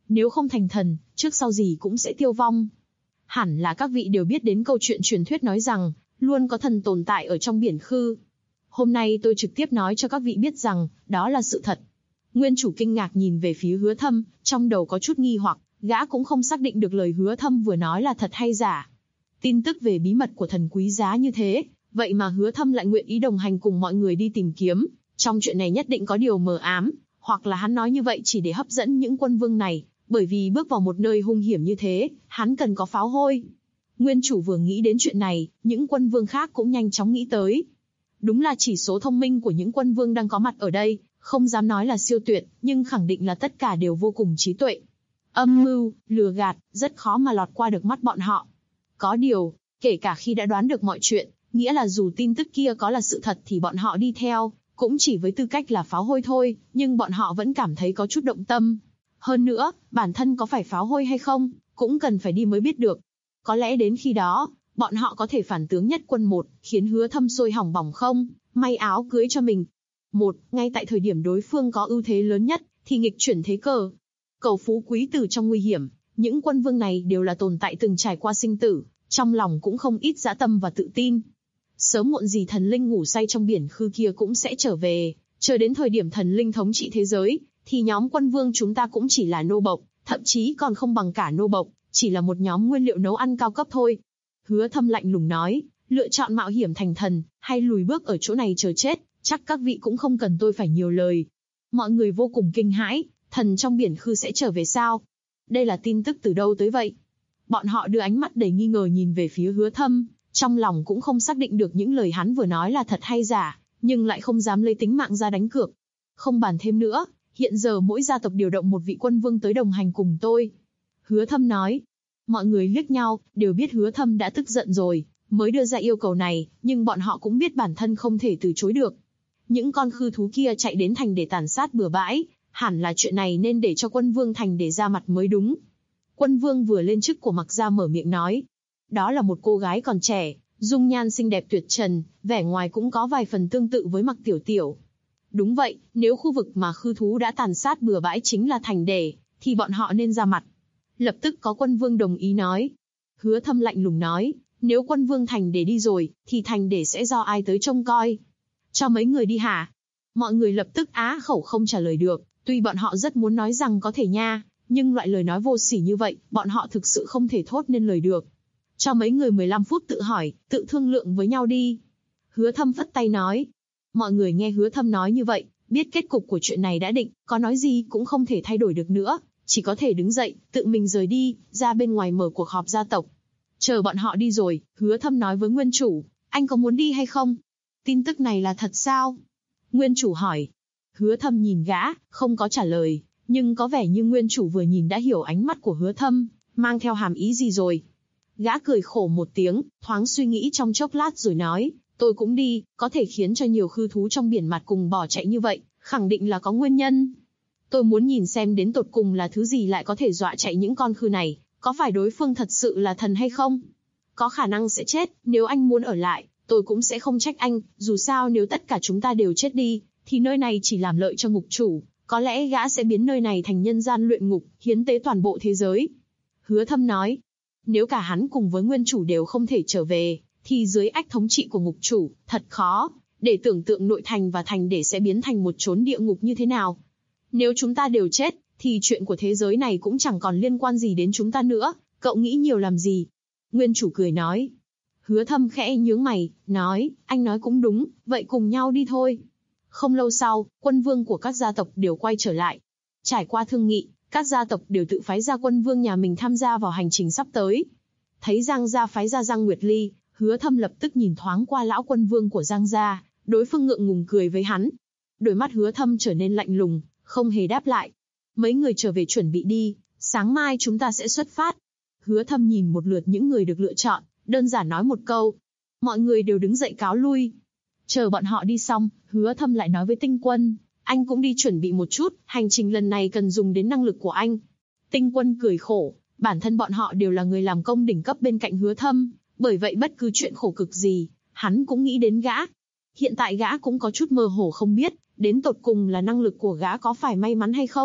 Nếu không thành thần, trước sau gì cũng sẽ tiêu vong. Hẳn là các vị đều biết đến câu chuyện truyền thuyết nói rằng, luôn có thần tồn tại ở trong biển khư. Hôm nay tôi trực tiếp nói cho các vị biết rằng, đó là sự thật. Nguyên chủ kinh ngạc nhìn về phía Hứa Thâm, trong đầu có chút nghi hoặc, gã cũng không xác định được lời Hứa Thâm vừa nói là thật hay giả. Tin tức về bí mật của thần quý giá như thế, vậy mà Hứa Thâm lại nguyện ý đồng hành cùng mọi người đi tìm kiếm, trong chuyện này nhất định có điều mờ ám, hoặc là hắn nói như vậy chỉ để hấp dẫn những quân vương này, bởi vì bước vào một nơi hung hiểm như thế, hắn cần có pháo hôi. Nguyên chủ vừa nghĩ đến chuyện này, những quân vương khác cũng nhanh chóng nghĩ tới. Đúng là chỉ số thông minh của những quân vương đang có mặt ở đây, không dám nói là siêu tuyệt, nhưng khẳng định là tất cả đều vô cùng trí tuệ. Âm mưu, lừa gạt, rất khó mà lọt qua được mắt bọn họ. Có điều, kể cả khi đã đoán được mọi chuyện, nghĩa là dù tin tức kia có là sự thật thì bọn họ đi theo, cũng chỉ với tư cách là pháo hôi thôi, nhưng bọn họ vẫn cảm thấy có chút động tâm. Hơn nữa, bản thân có phải pháo hôi hay không, cũng cần phải đi mới biết được. Có lẽ đến khi đó, bọn họ có thể phản tướng nhất quân một, khiến Hứa Thâm sôi hỏng bỏng không, may áo cưới cho mình. Ngay tại thời điểm đối phương có ưu thế lớn nhất, thì nghịch chuyển thế cờ. Cầu phú quý tử trong nguy hiểm, những quân vương này đều là tồn tại từng trải qua sinh tử, trong lòng cũng không ít dã tâm và tự tin. Sớm muộn gì thần linh ngủ say trong biển khư kia cũng sẽ trở về, chờ đến thời điểm thần linh thống trị thế giới, thì nhóm quân vương chúng ta cũng chỉ là nô bộc, thậm chí còn không bằng cả nô bộc, chỉ là một nhóm nguyên liệu nấu ăn cao cấp thôi. Hứa Thâm lạnh lùng nói, lựa chọn mạo hiểm thành thần, hay lùi bước ở chỗ này chờ chết, chắc các vị cũng không cần tôi phải nhiều lời. Mọi người vô cùng kinh hãi, thần trong biển khư sẽ trở về sao? Đây là tin tức từ đâu tới vậy? Bọn họ đưa ánh mắt đầy nghi ngờ nhìn về phía Hứa Thâm, trong lòng cũng không xác định được những lời hắn vừa nói là thật hay giả, nhưng lại không dám lấy tính mạng ra đánh cược. Không bàn thêm nữa, hiện giờ mỗi gia tộc điều động một vị quân vương tới đồng hành cùng tôi. Hứa Thâm nói. Mọi người liếc nhau, đều biết Hứa Thâm đã tức giận rồi, mới đưa ra yêu cầu này, nhưng bọn họ cũng biết bản thân không thể từ chối được. Những con khư thú kia chạy đến thành để tàn sát bừa bãi, hẳn là chuyện này nên để cho quân vương thành để ra mặt mới đúng. Quân vương vừa lên chức của Mặc Gia mở miệng nói. Đó là một cô gái còn trẻ, dung nhan xinh đẹp tuyệt trần, vẻ ngoài cũng có vài phần tương tự với Mặc Tiểu Tiểu. Đúng vậy, nếu khu vực mà khư thú đã tàn sát bừa bãi chính là thành để, thì bọn họ nên ra mặt. Lập tức có quân vương đồng ý nói. Hứa Thâm lạnh lùng nói, nếu quân vương thành để đi rồi, thì thành để sẽ do ai tới trông coi? Cho mấy người đi hả? Mọi người lập tức á khẩu không trả lời được, tuy bọn họ rất muốn nói rằng có thể nha, nhưng loại lời nói vô sỉ như vậy, bọn họ thực sự không thể thốt nên lời được. Cho mấy người 15 phút tự hỏi, tự thương lượng với nhau đi. Hứa Thâm phất tay nói. Mọi người nghe Hứa Thâm nói như vậy, biết kết cục của chuyện này đã định, có nói gì cũng không thể thay đổi được nữa, chỉ có thể đứng dậy, tự mình rời đi, ra bên ngoài mở cuộc họp gia tộc. Chờ bọn họ đi rồi, Hứa Thâm nói với nguyên chủ, anh có muốn đi hay không? Tin tức này là thật sao? Nguyên chủ hỏi. Hứa Thâm nhìn gã, không có trả lời, nhưng có vẻ như nguyên chủ vừa nhìn đã hiểu ánh mắt của Hứa Thâm, mang theo hàm ý gì rồi. Gã cười khổ một tiếng, thoáng suy nghĩ trong chốc lát rồi nói, tôi cũng đi, có thể khiến cho nhiều khư thú trong biển mặt cùng bỏ chạy như vậy, khẳng định là có nguyên nhân. Tôi muốn nhìn xem đến tột cùng là thứ gì lại có thể dọa chạy những con khư này, có phải đối phương thật sự là thần hay không? Có khả năng sẽ chết, nếu anh muốn ở lại, tôi cũng sẽ không trách anh, dù sao nếu tất cả chúng ta đều chết đi, thì nơi này chỉ làm lợi cho ngục chủ, có lẽ gã sẽ biến nơi này thành nhân gian luyện ngục, hiến tế toàn bộ thế giới. Hứa Thâm nói, nếu cả hắn cùng với nguyên chủ đều không thể trở về, thì dưới ách thống trị của ngục chủ, thật khó, để tưởng tượng nội thành và thành để sẽ biến thành một chốn địa ngục như thế nào. Nếu chúng ta đều chết, thì chuyện của thế giới này cũng chẳng còn liên quan gì đến chúng ta nữa, cậu nghĩ nhiều làm gì? Nguyên chủ cười nói. Hứa Thâm khẽ nhướng mày, nói, anh nói cũng đúng, vậy cùng nhau đi thôi. Không lâu sau, quân vương của các gia tộc đều quay trở lại. Trải qua thương nghị, các gia tộc đều tự phái ra quân vương nhà mình tham gia vào hành trình sắp tới. Thấy Giang gia phái ra Giang Nguyệt Ly, Hứa Thâm lập tức nhìn thoáng qua lão quân vương của Giang gia, đối phương ngượng ngùng cười với hắn. Đôi mắt Hứa Thâm trở nên lạnh lùng, không hề đáp lại. Mấy người trở về chuẩn bị đi, sáng mai chúng ta sẽ xuất phát. Hứa Thâm nhìn một lượt những người được lựa chọn, đơn giản nói một câu. Mọi người đều đứng dậy cáo lui. Chờ bọn họ đi xong, Hứa Thâm lại nói với Tinh Quân, anh cũng đi chuẩn bị một chút, hành trình lần này cần dùng đến năng lực của anh. Tinh Quân cười khổ, bản thân bọn họ đều là người làm công đỉnh cấp bên cạnh Hứa Thâm, bởi vậy bất cứ chuyện khổ cực gì, hắn cũng nghĩ đến gã. Hiện tại gã cũng có chút mơ hồ không biết, đến tột cùng là năng lực của gã có phải may mắn hay không,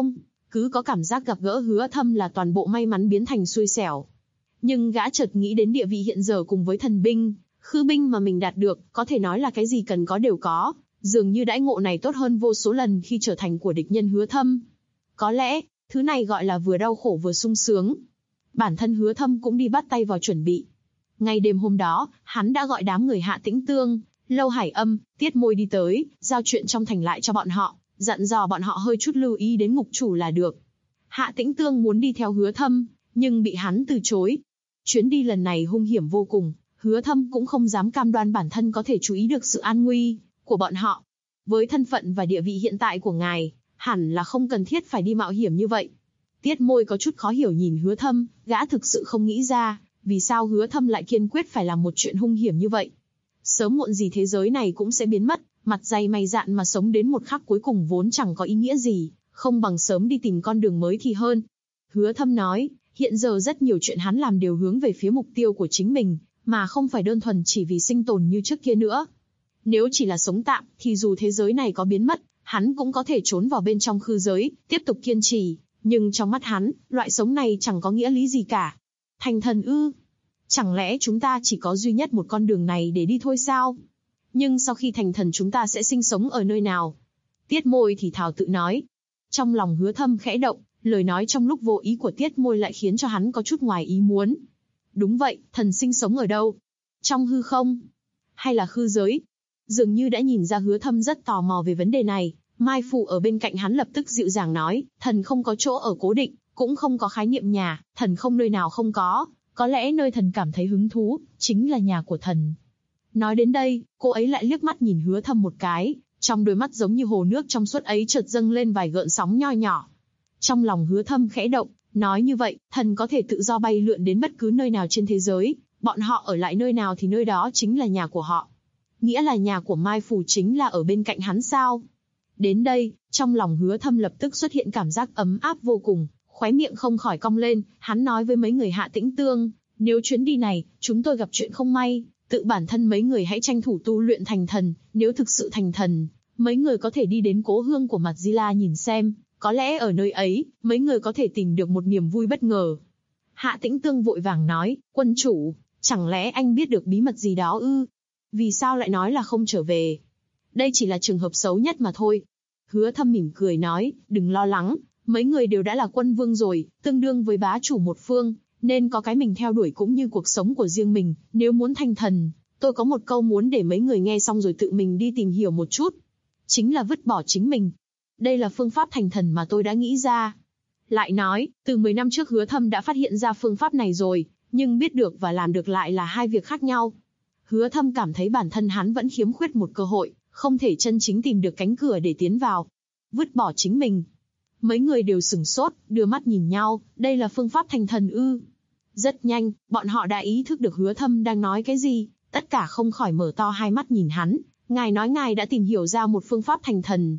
cứ có cảm giác gặp gỡ Hứa Thâm là toàn bộ may mắn biến thành xui xẻo. Nhưng gã chợt nghĩ đến địa vị hiện giờ cùng với thần binh, khư binh mà mình đạt được, có thể nói là cái gì cần có đều có, dường như đãi ngộ này tốt hơn vô số lần khi trở thành của địch nhân Hứa Thâm. Có lẽ, thứ này gọi là vừa đau khổ vừa sung sướng. Bản thân Hứa Thâm cũng đi bắt tay vào chuẩn bị. Ngay đêm hôm đó, hắn đã gọi đám người Hạ Tĩnh Tương, Lâu Hải Âm, Tiết Môi đi tới, giao chuyện trong thành lại cho bọn họ, dặn dò bọn họ hơi chút lưu ý đến ngục chủ là được. Hạ Tĩnh Tương muốn đi theo Hứa Thâm, nhưng bị hắn từ chối. Chuyến đi lần này hung hiểm vô cùng, Hứa Thâm cũng không dám cam đoan bản thân có thể chú ý được sự an nguy của bọn họ. Với thân phận và địa vị hiện tại của ngài, hẳn là không cần thiết phải đi mạo hiểm như vậy. Tiết Môi có chút khó hiểu nhìn Hứa Thâm, gã thực sự không nghĩ ra, vì sao Hứa Thâm lại kiên quyết phải làm một chuyện hung hiểm như vậy. Sớm muộn gì thế giới này cũng sẽ biến mất, mặt dày mày dạn mà sống đến một khắc cuối cùng vốn chẳng có ý nghĩa gì, không bằng sớm đi tìm con đường mới thì hơn. Hứa Thâm nói, hiện giờ rất nhiều chuyện hắn làm đều hướng về phía mục tiêu của chính mình, mà không phải đơn thuần chỉ vì sinh tồn như trước kia nữa. Nếu chỉ là sống tạm, thì dù thế giới này có biến mất, hắn cũng có thể trốn vào bên trong khư giới, tiếp tục kiên trì. Nhưng trong mắt hắn, loại sống này chẳng có nghĩa lý gì cả. Thành thần ư? Chẳng lẽ chúng ta chỉ có duy nhất một con đường này để đi thôi sao? Nhưng sau khi thành thần chúng ta sẽ sinh sống ở nơi nào? Tiết Môi thì thào tự nói. Trong lòng Hứa Thâm khẽ động, lời nói trong lúc vô ý của Tiết Môi lại khiến cho hắn có chút ngoài ý muốn. Đúng vậy, thần sinh sống ở đâu? Trong hư không? Hay là khư giới? Dường như đã nhìn ra Hứa Thâm rất tò mò về vấn đề này, Mai Phụ ở bên cạnh hắn lập tức dịu dàng nói, thần không có chỗ ở cố định, cũng không có khái niệm nhà, thần không nơi nào không có lẽ nơi thần cảm thấy hứng thú, chính là nhà của thần. Nói đến đây, cô ấy lại liếc mắt nhìn Hứa Thâm một cái, trong đôi mắt giống như hồ nước trong suốt ấy chợt dâng lên vài gợn sóng nho nhỏ. Trong lòng Hứa Thâm khẽ động, nói như vậy, thần có thể tự do bay lượn đến bất cứ nơi nào trên thế giới, bọn họ ở lại nơi nào thì nơi đó chính là nhà của họ. Nghĩa là nhà của Mai Phủ chính là ở bên cạnh hắn sao? Đến đây, trong lòng Hứa Thâm lập tức xuất hiện cảm giác ấm áp vô cùng, khóe miệng không khỏi cong lên, hắn nói với mấy người Hạ Tĩnh Tương, nếu chuyến đi này, chúng tôi gặp chuyện không may, tự bản thân mấy người hãy tranh thủ tu luyện thành thần, nếu thực sự thành thần, mấy người có thể đi đến cố hương của Mạt Di La nhìn xem, có lẽ ở nơi ấy, mấy người có thể tìm được một niềm vui bất ngờ. Hạ Tĩnh Tương vội vàng nói, quân chủ, chẳng lẽ anh biết được bí mật gì đó ư? Vì sao lại nói là không trở về? Đây chỉ là trường hợp xấu nhất mà thôi. Hứa Thâm mỉm cười nói, đừng lo lắng, mấy người đều đã là quân vương rồi, tương đương với bá chủ một phương, nên có cái mình theo đuổi cũng như cuộc sống của riêng mình, nếu muốn thành thần, tôi có một câu muốn để mấy người nghe xong rồi tự mình đi tìm hiểu một chút. Chính là vứt bỏ chính mình. Đây là phương pháp thành thần mà tôi đã nghĩ ra. Lại nói, từ 10 năm trước Hứa Thâm đã phát hiện ra phương pháp này rồi, nhưng biết được và làm được lại là hai việc khác nhau. Hứa Thâm cảm thấy bản thân hắn vẫn khiếm khuyết một cơ hội, không thể chân chính tìm được cánh cửa để tiến vào. Vứt bỏ chính mình. Mấy người đều sửng sốt, đưa mắt nhìn nhau, đây là phương pháp thành thần ư? Rất nhanh, bọn họ đã ý thức được Hứa Thâm đang nói cái gì, tất cả không khỏi mở to hai mắt nhìn hắn. Ngài nói ngài đã tìm hiểu ra một phương pháp thành thần.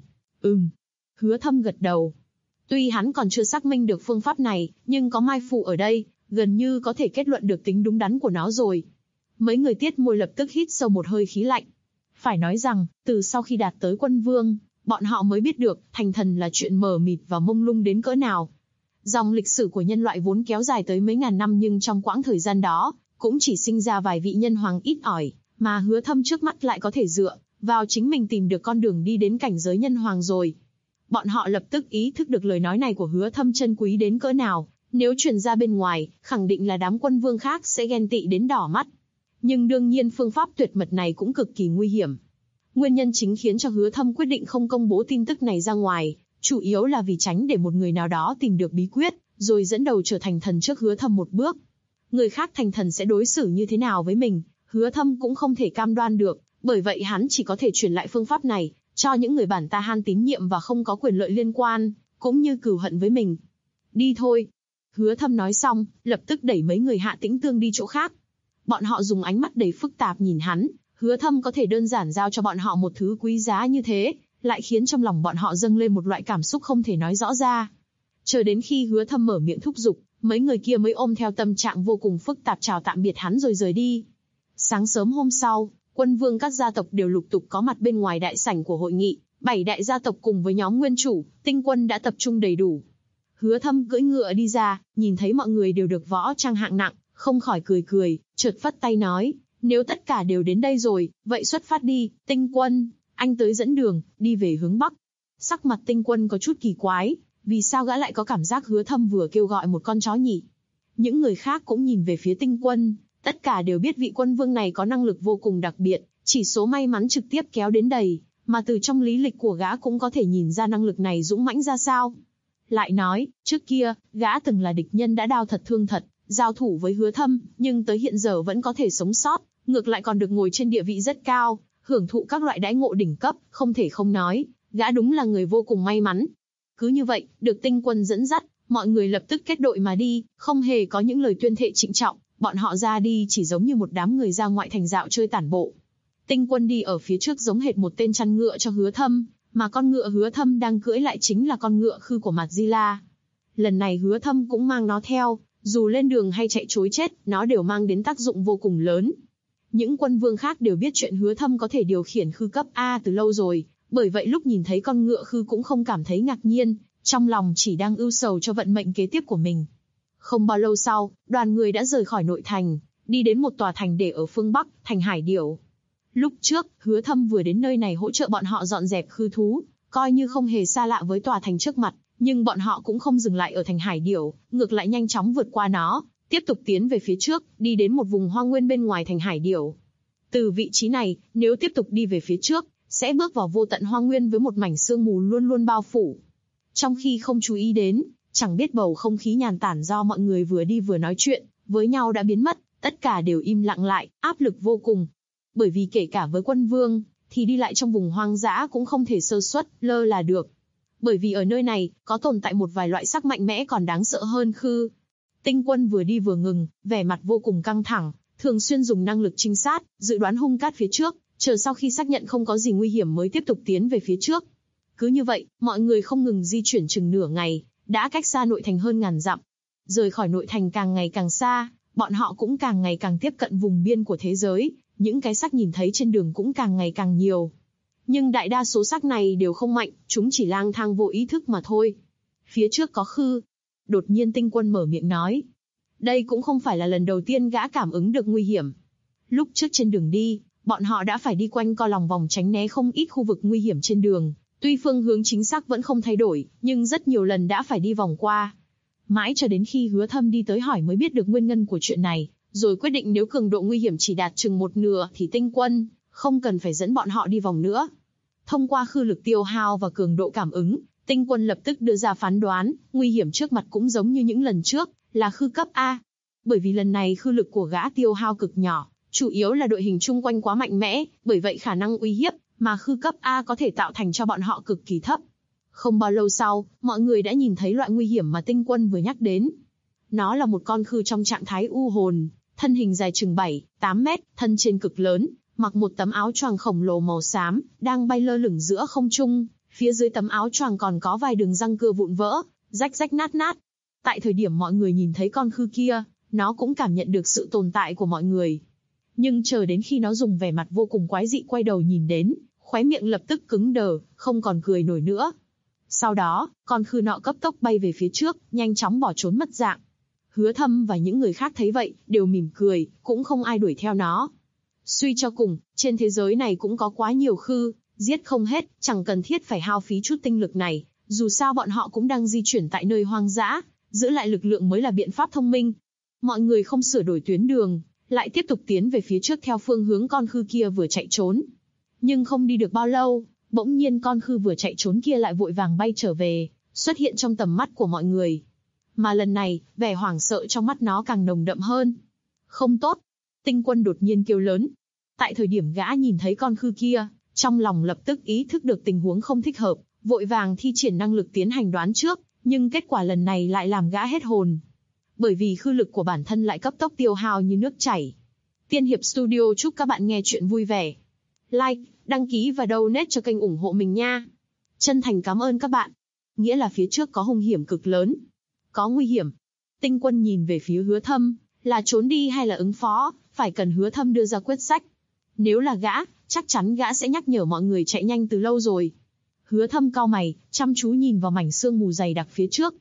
Hứa Thâm gật đầu. Tuy hắn còn chưa xác minh được phương pháp này, nhưng có Mai Phụ ở đây, gần như có thể kết luận được tính đúng đắn của nó rồi. Mấy người Tiết Môi lập tức hít sâu một hơi khí lạnh. Phải nói rằng, từ sau khi đạt tới quân vương, bọn họ mới biết được thành thần là chuyện mờ mịt và mông lung đến cỡ nào. Dòng lịch sử của nhân loại vốn kéo dài tới mấy ngàn năm, nhưng trong quãng thời gian đó, cũng chỉ sinh ra vài vị nhân hoàng ít ỏi, mà Hứa Thâm trước mắt lại có thể dựa vào chính mình tìm được con đường đi đến cảnh giới nhân hoàng rồi. Bọn họ lập tức ý thức được lời nói này của Hứa Thâm chân quý đến cỡ nào, nếu truyền ra bên ngoài, khẳng định là đám quân vương khác sẽ ghen tị đến đỏ mắt. Nhưng đương nhiên phương pháp tuyệt mật này cũng cực kỳ nguy hiểm. Nguyên nhân chính khiến cho Hứa Thâm quyết định không công bố tin tức này ra ngoài, chủ yếu là vì tránh để một người nào đó tìm được bí quyết, rồi dẫn đầu trở thành thần trước Hứa Thâm một bước. Người khác thành thần sẽ đối xử như thế nào với mình, Hứa Thâm cũng không thể cam đoan được, bởi vậy hắn chỉ có thể truyền lại phương pháp này cho những người bản ta Han tín nhiệm và không có quyền lợi liên quan, cũng như cừu hận với mình. Đi thôi. Hứa Thâm nói xong, lập tức đẩy mấy người Hạ Tĩnh Tương đi chỗ khác. Bọn họ dùng ánh mắt đầy phức tạp nhìn hắn, Hứa Thâm có thể đơn giản giao cho bọn họ một thứ quý giá như thế, lại khiến trong lòng bọn họ dâng lên một loại cảm xúc không thể nói rõ ra. Chờ đến khi Hứa Thâm mở miệng thúc giục, mấy người kia mới ôm theo tâm trạng vô cùng phức tạp chào tạm biệt hắn rồi rời đi. Sáng sớm hôm sau, quân vương các gia tộc đều lục tục có mặt bên ngoài đại sảnh của hội nghị, 7 đại gia tộc cùng với nhóm nguyên chủ, tinh quân đã tập trung đầy đủ. Hứa Thâm cưỡi ngựa đi ra, nhìn thấy mọi người đều được võ trang hạng nặng, không khỏi cười, chợt phất tay nói, nếu tất cả đều đến đây rồi, vậy xuất phát đi, Tinh Quân, anh tới dẫn đường, đi về hướng Bắc. Sắc mặt Tinh Quân có chút kỳ quái, vì sao gã lại có cảm giác Hứa Thâm vừa kêu gọi một con chó nhỉ? Những người khác cũng nhìn về phía Tinh Quân, tất cả đều biết vị quân vương này có năng lực vô cùng đặc biệt, chỉ số may mắn trực tiếp kéo đến đầy, mà từ trong lý lịch của gã cũng có thể nhìn ra năng lực này dũng mãnh ra sao. Lại nói, trước kia, gã từng là địch nhân đã đao thật thương thật, giao thủ với Hứa Thâm, nhưng tới hiện giờ vẫn có thể sống sót, ngược lại còn được ngồi trên địa vị rất cao, hưởng thụ các loại đãi ngộ đỉnh cấp, không thể không nói, gã đúng là người vô cùng may mắn. Cứ như vậy, được Tinh Quân dẫn dắt, mọi người lập tức kết đội mà đi, không hề có những lời tuyên thệ trịnh trọng, bọn họ ra đi chỉ giống như một đám người ra ngoại thành dạo chơi tản bộ. Tinh Quân đi ở phía trước giống hệt một tên chăn ngựa cho Hứa Thâm, mà con ngựa Hứa Thâm đang cưỡi lại chính là con ngựa khư của Madzilla. Lần này Hứa Thâm cũng mang nó theo, dù lên đường hay chạy trối chết, nó đều mang đến tác dụng vô cùng lớn. Những quân vương khác đều biết chuyện Hứa Thâm có thể điều khiển khư cấp A từ lâu rồi, bởi vậy lúc nhìn thấy con ngựa khư cũng không cảm thấy ngạc nhiên, trong lòng chỉ đang ưu sầu cho vận mệnh kế tiếp của mình. Không bao lâu sau, đoàn người đã rời khỏi nội thành, đi đến một tòa thành để ở phương Bắc, thành Hải Điểu. Lúc trước, Hứa Thâm vừa đến nơi này hỗ trợ bọn họ dọn dẹp khư thú, coi như không hề xa lạ với tòa thành trước mặt, nhưng bọn họ cũng không dừng lại ở thành Hải Điểu, ngược lại nhanh chóng vượt qua nó, tiếp tục tiến về phía trước, đi đến một vùng hoang nguyên bên ngoài thành Hải Điểu. Từ vị trí này, nếu tiếp tục đi về phía trước, sẽ bước vào vô tận hoang nguyên với một mảnh sương mù luôn luôn bao phủ. Trong khi không chú ý đến, chẳng biết bầu không khí nhàn tản do mọi người vừa đi vừa nói chuyện với nhau đã biến mất, tất cả đều im lặng lại, áp lực vô cùng. Bởi vì kể cả với quân vương, thì đi lại trong vùng hoang dã cũng không thể sơ suất, lơ là được. Bởi vì ở nơi này, có tồn tại một vài loại sắc mạnh mẽ còn đáng sợ hơn khư. Tinh Quân vừa đi vừa ngừng, vẻ mặt vô cùng căng thẳng, thường xuyên dùng năng lực trinh sát, dự đoán hung cát phía trước, chờ sau khi xác nhận không có gì nguy hiểm mới tiếp tục tiến về phía trước. Cứ như vậy, mọi người không ngừng di chuyển chừng nửa ngày, đã cách xa nội thành hơn ngàn dặm. Rời khỏi nội thành càng ngày càng xa, bọn họ cũng càng ngày càng tiếp cận vùng biên của thế giới, những cái xác nhìn thấy trên đường cũng càng ngày càng nhiều. Nhưng đại đa số xác này đều không mạnh, chúng chỉ lang thang vô ý thức mà thôi. Phía trước có khư. Đột nhiên Tinh Quân mở miệng nói. Đây cũng không phải là lần đầu tiên gã cảm ứng được nguy hiểm. Lúc trước trên đường đi, bọn họ đã phải đi quanh co lòng vòng tránh né không ít khu vực nguy hiểm trên đường. Tuy phương hướng chính xác vẫn không thay đổi, nhưng rất nhiều lần đã phải đi vòng qua. Mãi cho đến khi Hứa Thâm đi tới hỏi mới biết được nguyên nhân của chuyện này, rồi quyết định nếu cường độ nguy hiểm chỉ đạt chừng một nửa thì Tinh Quân không cần phải dẫn bọn họ đi vòng nữa. Thông qua khư lực tiêu hao và cường độ cảm ứng, Tinh Quân lập tức đưa ra phán đoán, nguy hiểm trước mặt cũng giống như những lần trước, là khư cấp A. Bởi vì lần này khư lực của gã tiêu hao cực nhỏ, chủ yếu là đội hình chung quanh quá mạnh mẽ, bởi vậy khả năng uy hiếp mà khư cấp A có thể tạo thành cho bọn họ cực kỳ thấp. Không bao lâu sau, mọi người đã nhìn thấy loại nguy hiểm mà Tinh Quân vừa nhắc đến. Nó là một con khư trong trạng thái u hồn, thân hình dài chừng 7-8 mét, thân trên cực lớn, mặc một tấm áo choàng khổng lồ màu xám, đang bay lơ lửng giữa không trung, phía dưới tấm áo choàng còn có vài đường răng cưa vụn vỡ, rách rách nát nát. Tại thời điểm mọi người nhìn thấy con khư kia, nó cũng cảm nhận được sự tồn tại của mọi người. Nhưng chờ đến khi nó dùng vẻ mặt vô cùng quái dị quay đầu nhìn đến, khóe miệng lập tức cứng đờ, không còn cười nổi nữa. Sau đó, con khư nọ cấp tốc bay về phía trước, nhanh chóng bỏ trốn mất dạng. Hứa Thâm và những người khác thấy vậy, đều mỉm cười, cũng không ai đuổi theo nó. Suy cho cùng, trên thế giới này cũng có quá nhiều khư, giết không hết, chẳng cần thiết phải hao phí chút tinh lực này, dù sao bọn họ cũng đang di chuyển tại nơi hoang dã, giữ lại lực lượng mới là biện pháp thông minh. Mọi người không sửa đổi tuyến đường, lại tiếp tục tiến về phía trước theo phương hướng con khư kia vừa chạy trốn. Nhưng không đi được bao lâu, bỗng nhiên con khư vừa chạy trốn kia lại vội vàng bay trở về, xuất hiện trong tầm mắt của mọi người. Mà lần này, vẻ hoảng sợ trong mắt nó càng nồng đậm hơn. Không tốt! Tinh Quân đột nhiên kêu lớn. Tại thời điểm gã nhìn thấy con khư kia, trong lòng lập tức ý thức được tình huống không thích hợp, vội vàng thi triển năng lực tiến hành đoán trước, nhưng kết quả lần này lại làm gã hết hồn. Bởi vì khư lực của bản thân lại cấp tốc tiêu hao như nước chảy. Tiên Hiệp Studio chúc các bạn nghe chuyện vui vẻ. Like, đăng ký và donate cho kênh ủng hộ mình nha. Chân thành cảm ơn các bạn. Nghĩa là phía trước có hung hiểm cực lớn. Có nguy hiểm. Tinh Quân nhìn về phía Hứa Thâm, là trốn đi hay là ứng phó, phải cần Hứa Thâm đưa ra quyết sách. Nếu là gã, chắc chắn gã sẽ nhắc nhở mọi người chạy nhanh từ lâu rồi. Hứa Thâm cau mày, chăm chú nhìn vào mảnh sương mù dày đặc phía trước.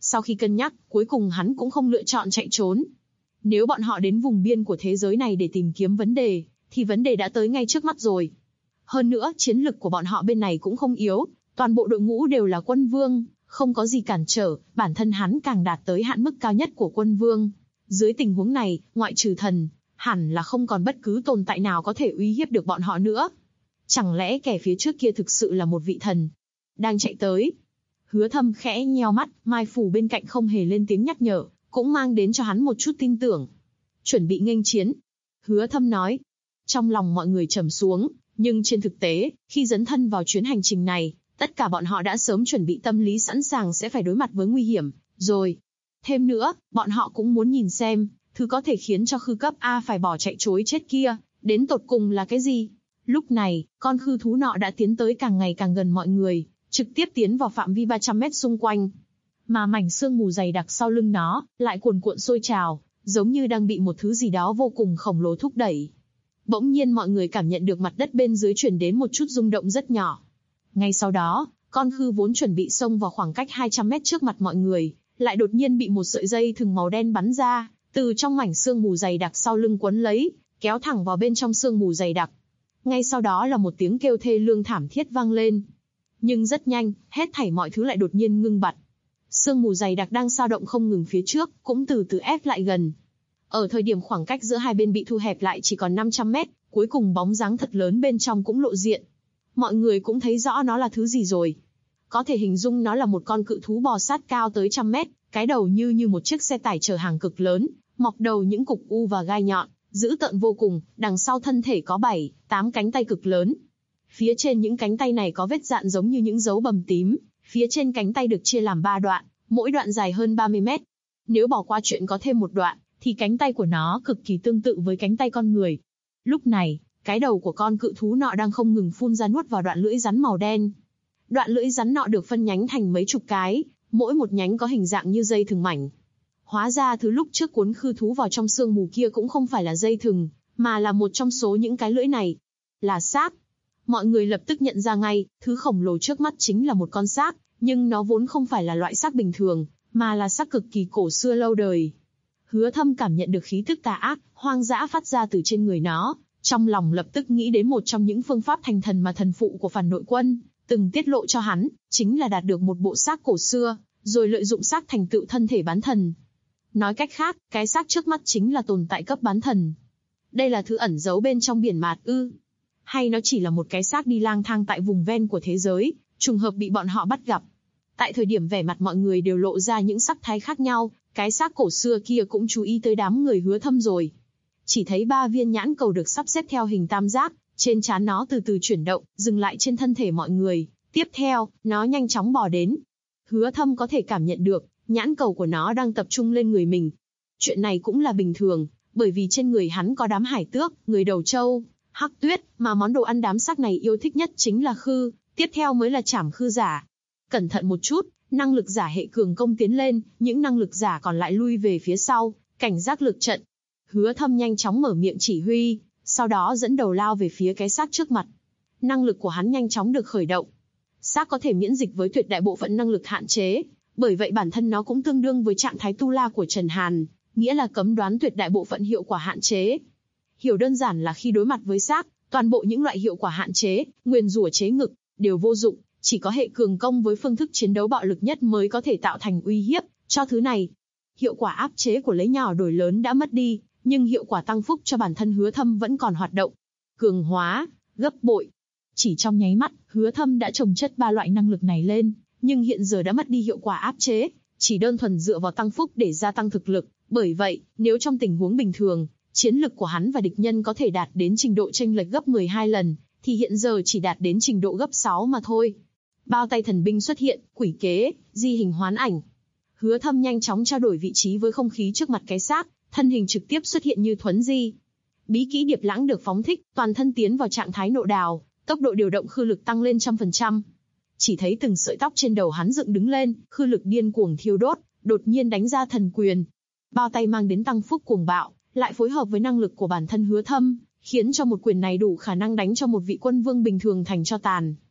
Sau khi cân nhắc, cuối cùng hắn cũng không lựa chọn chạy trốn. Nếu bọn họ đến vùng biên của thế giới này để tìm kiếm vấn đề, thì vấn đề đã tới ngay trước mắt rồi. Hơn nữa, chiến lực của bọn họ bên này cũng không yếu, toàn bộ đội ngũ đều là quân vương, không có gì cản trở, bản thân hắn càng đạt tới hạn mức cao nhất của quân vương. Dưới tình huống này, ngoại trừ thần, hẳn là không còn bất cứ tồn tại nào có thể uy hiếp được bọn họ nữa. Chẳng lẽ kẻ phía trước kia thực sự là một vị thần đang chạy tới? Hứa Thâm khẽ nheo mắt, Mai Phủ bên cạnh không hề lên tiếng nhắc nhở, cũng mang đến cho hắn một chút tin tưởng. Chuẩn bị nghênh chiến. Hứa Thâm nói. Trong lòng mọi người trầm xuống, nhưng trên thực tế, khi dấn thân vào chuyến hành trình này, tất cả bọn họ đã sớm chuẩn bị tâm lý sẵn sàng sẽ phải đối mặt với nguy hiểm, rồi. Thêm nữa, bọn họ cũng muốn nhìn xem, thứ có thể khiến cho khư cấp A phải bỏ chạy trối chết kia, đến tột cùng là cái gì. Lúc này, con khư thú nọ đã tiến tới càng ngày càng gần mọi người, trực tiếp tiến vào phạm vi 300 mét xung quanh. Mà mảnh sương mù dày đặc sau lưng nó, lại cuồn cuộn sôi trào, giống như đang bị một thứ gì đó vô cùng khổng lồ thúc đẩy. Bỗng nhiên mọi người cảm nhận được mặt đất bên dưới truyền đến một chút rung động rất nhỏ. Ngay sau đó, con khư vốn chuẩn bị xông vào khoảng cách 200 mét trước mặt mọi người, lại đột nhiên bị một sợi dây thừng màu đen bắn ra, từ trong mảnh sương mù dày đặc sau lưng quấn lấy, kéo thẳng vào bên trong sương mù dày đặc. Ngay sau đó là một tiếng kêu thê lương thảm thiết vang lên. Nhưng rất nhanh, hết thảy mọi thứ lại đột nhiên ngưng bặt. Sương mù dày đặc đang dao động không ngừng phía trước, cũng từ từ ép lại gần. Ở thời điểm khoảng cách giữa hai bên bị thu hẹp lại chỉ còn 500 mét, cuối cùng bóng dáng thật lớn bên trong cũng lộ diện. Mọi người cũng thấy rõ nó là thứ gì rồi. Có thể hình dung nó là một con cự thú bò sát cao tới 100 mét, cái đầu như một chiếc xe tải chở hàng cực lớn, mọc đầu những cục u và gai nhọn, dữ tợn vô cùng, đằng sau thân thể có 7-8 cánh tay cực lớn. Phía trên những cánh tay này có vết dạn giống như những dấu bầm tím, phía trên cánh tay được chia làm 3 đoạn, mỗi đoạn dài hơn 30 mét. Nếu bỏ qua chuyện có thêm một đoạn, thì cánh tay của nó cực kỳ tương tự với cánh tay con người. Lúc này, cái đầu của con cự thú nọ đang không ngừng phun ra nuốt vào đoạn lưỡi rắn màu đen. Đoạn lưỡi rắn nọ được phân nhánh thành mấy chục cái, mỗi một nhánh có hình dạng như dây thừng mảnh. Hóa ra thứ lúc trước cuốn khư thú vào trong sương mù kia cũng không phải là dây thừng, mà là một trong số những cái lưỡi này. Là xác. Mọi người lập tức nhận ra ngay, thứ khổng lồ trước mắt chính là một con xác, nhưng nó vốn không phải là loại xác bình thường, mà là xác cực kỳ cổ xưa lâu đời. Hứa Thâm cảm nhận được khí tức tà ác, hoang dã phát ra từ trên người nó, trong lòng lập tức nghĩ đến một trong những phương pháp thành thần mà thần phụ của phản nội quân từng tiết lộ cho hắn, chính là đạt được một bộ xác cổ xưa, rồi lợi dụng xác thành tựu thân thể bán thần. Nói cách khác, cái xác trước mắt chính là tồn tại cấp bán thần. Đây là thứ ẩn giấu bên trong biển mạt ư? Hay nó chỉ là một cái xác đi lang thang tại vùng ven của thế giới, trùng hợp bị bọn họ bắt gặp? Tại thời điểm vẻ mặt mọi người đều lộ ra những sắc thái khác nhau, cái xác cổ xưa kia cũng chú ý tới đám người Hứa Thâm rồi. Chỉ thấy 3 viên nhãn cầu được sắp xếp theo hình tam giác, trên trán nó từ từ chuyển động, dừng lại trên thân thể mọi người. Tiếp theo, nó nhanh chóng bò đến. Hứa Thâm có thể cảm nhận được, nhãn cầu của nó đang tập trung lên người mình. Chuyện này cũng là bình thường, bởi vì trên người hắn có đám hải tước, người đầu trâu, hắc tuyết, mà món đồ ăn đám xác này yêu thích nhất chính là khư, tiếp theo mới là trảm khư giả. Cẩn thận một chút, năng lực giả hệ cường công tiến lên, những năng lực giả còn lại lui về phía sau, cảnh giác lực trận. Hứa Thâm nhanh chóng mở miệng chỉ huy, sau đó dẫn đầu lao về phía cái xác trước mặt. Năng lực của hắn nhanh chóng được khởi động. Xác có thể miễn dịch với tuyệt đại bộ phận năng lực hạn chế, bởi vậy bản thân nó cũng tương đương với trạng thái tu la của Trần Hàn, nghĩa là cấm đoán tuyệt đại bộ phận hiệu quả hạn chế. Hiểu đơn giản là khi đối mặt với xác, toàn bộ những loại hiệu quả hạn chế, nguyền rủa chế ngực, đều vô dụng, chỉ có hệ cường công với phương thức chiến đấu bạo lực nhất mới có thể tạo thành uy hiếp cho thứ này. Hiệu quả áp chế của lấy nhỏ đổi lớn đã mất đi, nhưng hiệu quả tăng phúc cho bản thân Hứa Thâm vẫn còn hoạt động. Cường hóa, gấp bội. Chỉ trong nháy mắt, Hứa Thâm đã chồng chất 3 loại năng lực này lên, nhưng hiện giờ đã mất đi hiệu quả áp chế, chỉ đơn thuần dựa vào tăng phúc để gia tăng thực lực. Bởi vậy, nếu trong tình huống bình thường, chiến lực của hắn và địch nhân có thể đạt đến trình độ chênh lệch gấp 12 lần, thì hiện giờ chỉ đạt đến trình độ gấp 6 mà thôi. Bao tay thần binh xuất hiện, quỷ kế, di hình hoán ảnh. Hứa Thâm nhanh chóng trao đổi vị trí với không khí trước mặt cái xác, thân hình trực tiếp xuất hiện như thuấn di. Bí kỹ điệp lãng được phóng thích, toàn thân tiến vào trạng thái nộ đào, tốc độ điều động khư lực tăng lên 100%. Chỉ thấy từng sợi tóc trên đầu hắn dựng đứng lên, khư lực điên cuồng thiêu đốt, đột nhiên đánh ra thần quyền. Bao tay mang đến tăng phúc cuồng bạo, lại phối hợp với năng lực của bản thân Hứa Thâm, khiến cho một quyền này đủ khả năng đánh cho một vị quân vương bình thường thành tro tàn.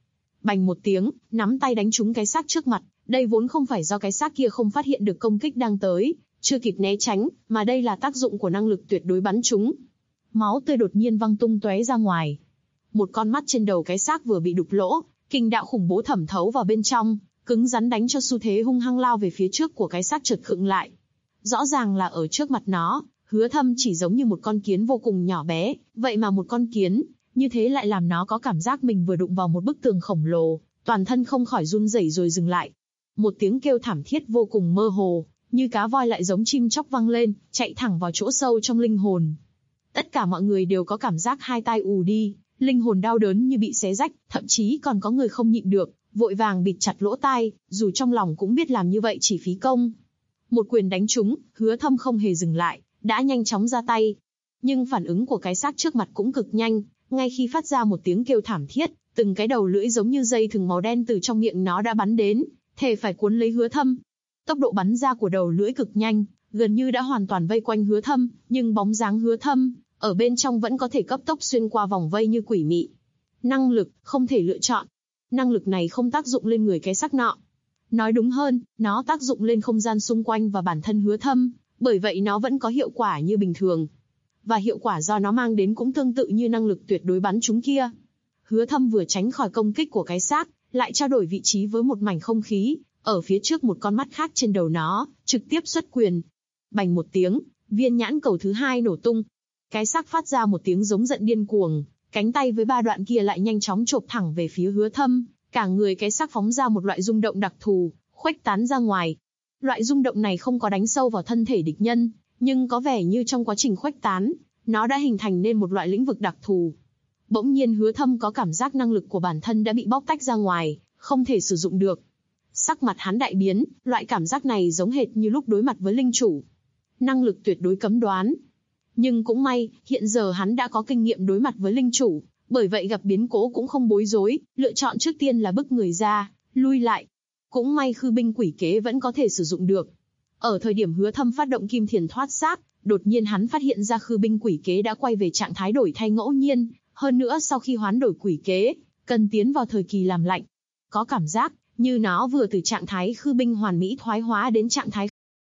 Bành một tiếng, nắm tay đánh trúng cái xác trước mặt. Đây vốn không phải do cái xác kia không phát hiện được công kích đang tới, chưa kịp né tránh, mà đây là tác dụng của năng lực tuyệt đối bắn trúng. Máu tươi đột nhiên văng tung tóe ra ngoài. Một con mắt trên đầu cái xác vừa bị đục lỗ, kình đạo khủng bố thẩm thấu vào bên trong, cứng rắn đánh cho xu thế hung hăng lao về phía trước của cái xác chợt khựng lại. Rõ ràng là ở trước mặt nó, Hứa Thâm chỉ giống như một con kiến vô cùng nhỏ bé, vậy mà một con kiến, như thế lại làm nó có cảm giác mình vừa đụng vào một bức tường khổng lồ, toàn thân không khỏi run rẩy rồi dừng lại. Một tiếng kêu thảm thiết vô cùng mơ hồ, như cá voi lại giống chim chóc vang lên, chạy thẳng vào chỗ sâu trong linh hồn. Tất cả mọi người đều có cảm giác hai tai ù đi, linh hồn đau đớn như bị xé rách, thậm chí còn có người không nhịn được, vội vàng bịt chặt lỗ tai, dù trong lòng cũng biết làm như vậy chỉ phí công. Một quyền đánh trúng, Hứa Thâm không hề dừng lại, đã nhanh chóng ra tay. Nhưng phản ứng của cái xác trước mặt cũng cực nhanh, ngay khi phát ra một tiếng kêu thảm thiết, từng cái đầu lưỡi giống như dây thừng màu đen từ trong miệng nó đã bắn đến, thề phải cuốn lấy Hứa Thâm. Tốc độ bắn ra của đầu lưỡi cực nhanh, gần như đã hoàn toàn vây quanh Hứa Thâm, nhưng bóng dáng Hứa Thâm ở bên trong vẫn có thể cấp tốc xuyên qua vòng vây như quỷ mị. Năng lực không thể lựa chọn. Năng lực này không tác dụng lên người cái xác nọ. Nói đúng hơn, nó tác dụng lên không gian xung quanh và bản thân Hứa Thâm, bởi vậy nó vẫn có hiệu quả như bình thường. Và hiệu quả do nó mang đến cũng tương tự như năng lực tuyệt đối bắn trúng kia. Hứa Thâm vừa tránh khỏi công kích của cái xác, lại trao đổi vị trí với một mảnh không khí, ở phía trước một con mắt khác trên đầu nó, trực tiếp xuất quyền. Bành một tiếng, viên nhãn cầu thứ hai nổ tung. Cái xác phát ra một tiếng giống giận điên cuồng, cánh tay với ba đoạn kia lại nhanh chóng chộp thẳng về phía Hứa Thâm, cả người cái xác phóng ra một loại rung động đặc thù, khuếch tán ra ngoài. Loại rung động này không có đánh sâu vào thân thể địch nhân, nhưng có vẻ như trong quá trình khuếch tán, nó đã hình thành nên một loại lĩnh vực đặc thù. Bỗng nhiên Hứa Thâm có cảm giác năng lực của bản thân đã bị bóc tách ra ngoài, không thể sử dụng được. Sắc mặt hắn đại biến, loại cảm giác này giống hệt như lúc đối mặt với linh chủ. Năng lực tuyệt đối cấm đoán. Nhưng cũng may, hiện giờ hắn đã có kinh nghiệm đối mặt với linh chủ, bởi vậy gặp biến cố cũng không bối rối, lựa chọn trước tiên là bức người ra, lui lại. Cũng may khư binh quỷ kế vẫn có thể sử dụng được. Ở thời điểm Hứa Thâm phát động kim thiền thoát xác, đột nhiên hắn phát hiện ra khư binh quỷ kế đã quay về trạng thái đổi thay ngẫu nhiên, hơn nữa sau khi hoán đổi quỷ kế, cần tiến vào thời kỳ làm lạnh. Có cảm giác như nó vừa từ trạng thái khư binh hoàn mỹ thoái hóa đến trạng thái.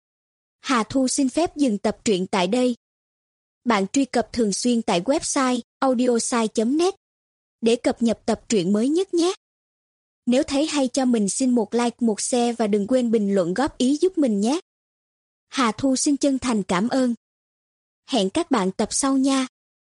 Hà Thu xin phép dừng tập truyện tại đây. Bạn truy cập thường xuyên tại website audiosai.net để cập nhật tập truyện mới nhất nhé. Nếu thấy hay cho mình xin một like, một share và đừng quên bình luận góp ý giúp mình nhé. Hà Thu xin chân thành cảm ơn. Hẹn các bạn tập sau nha.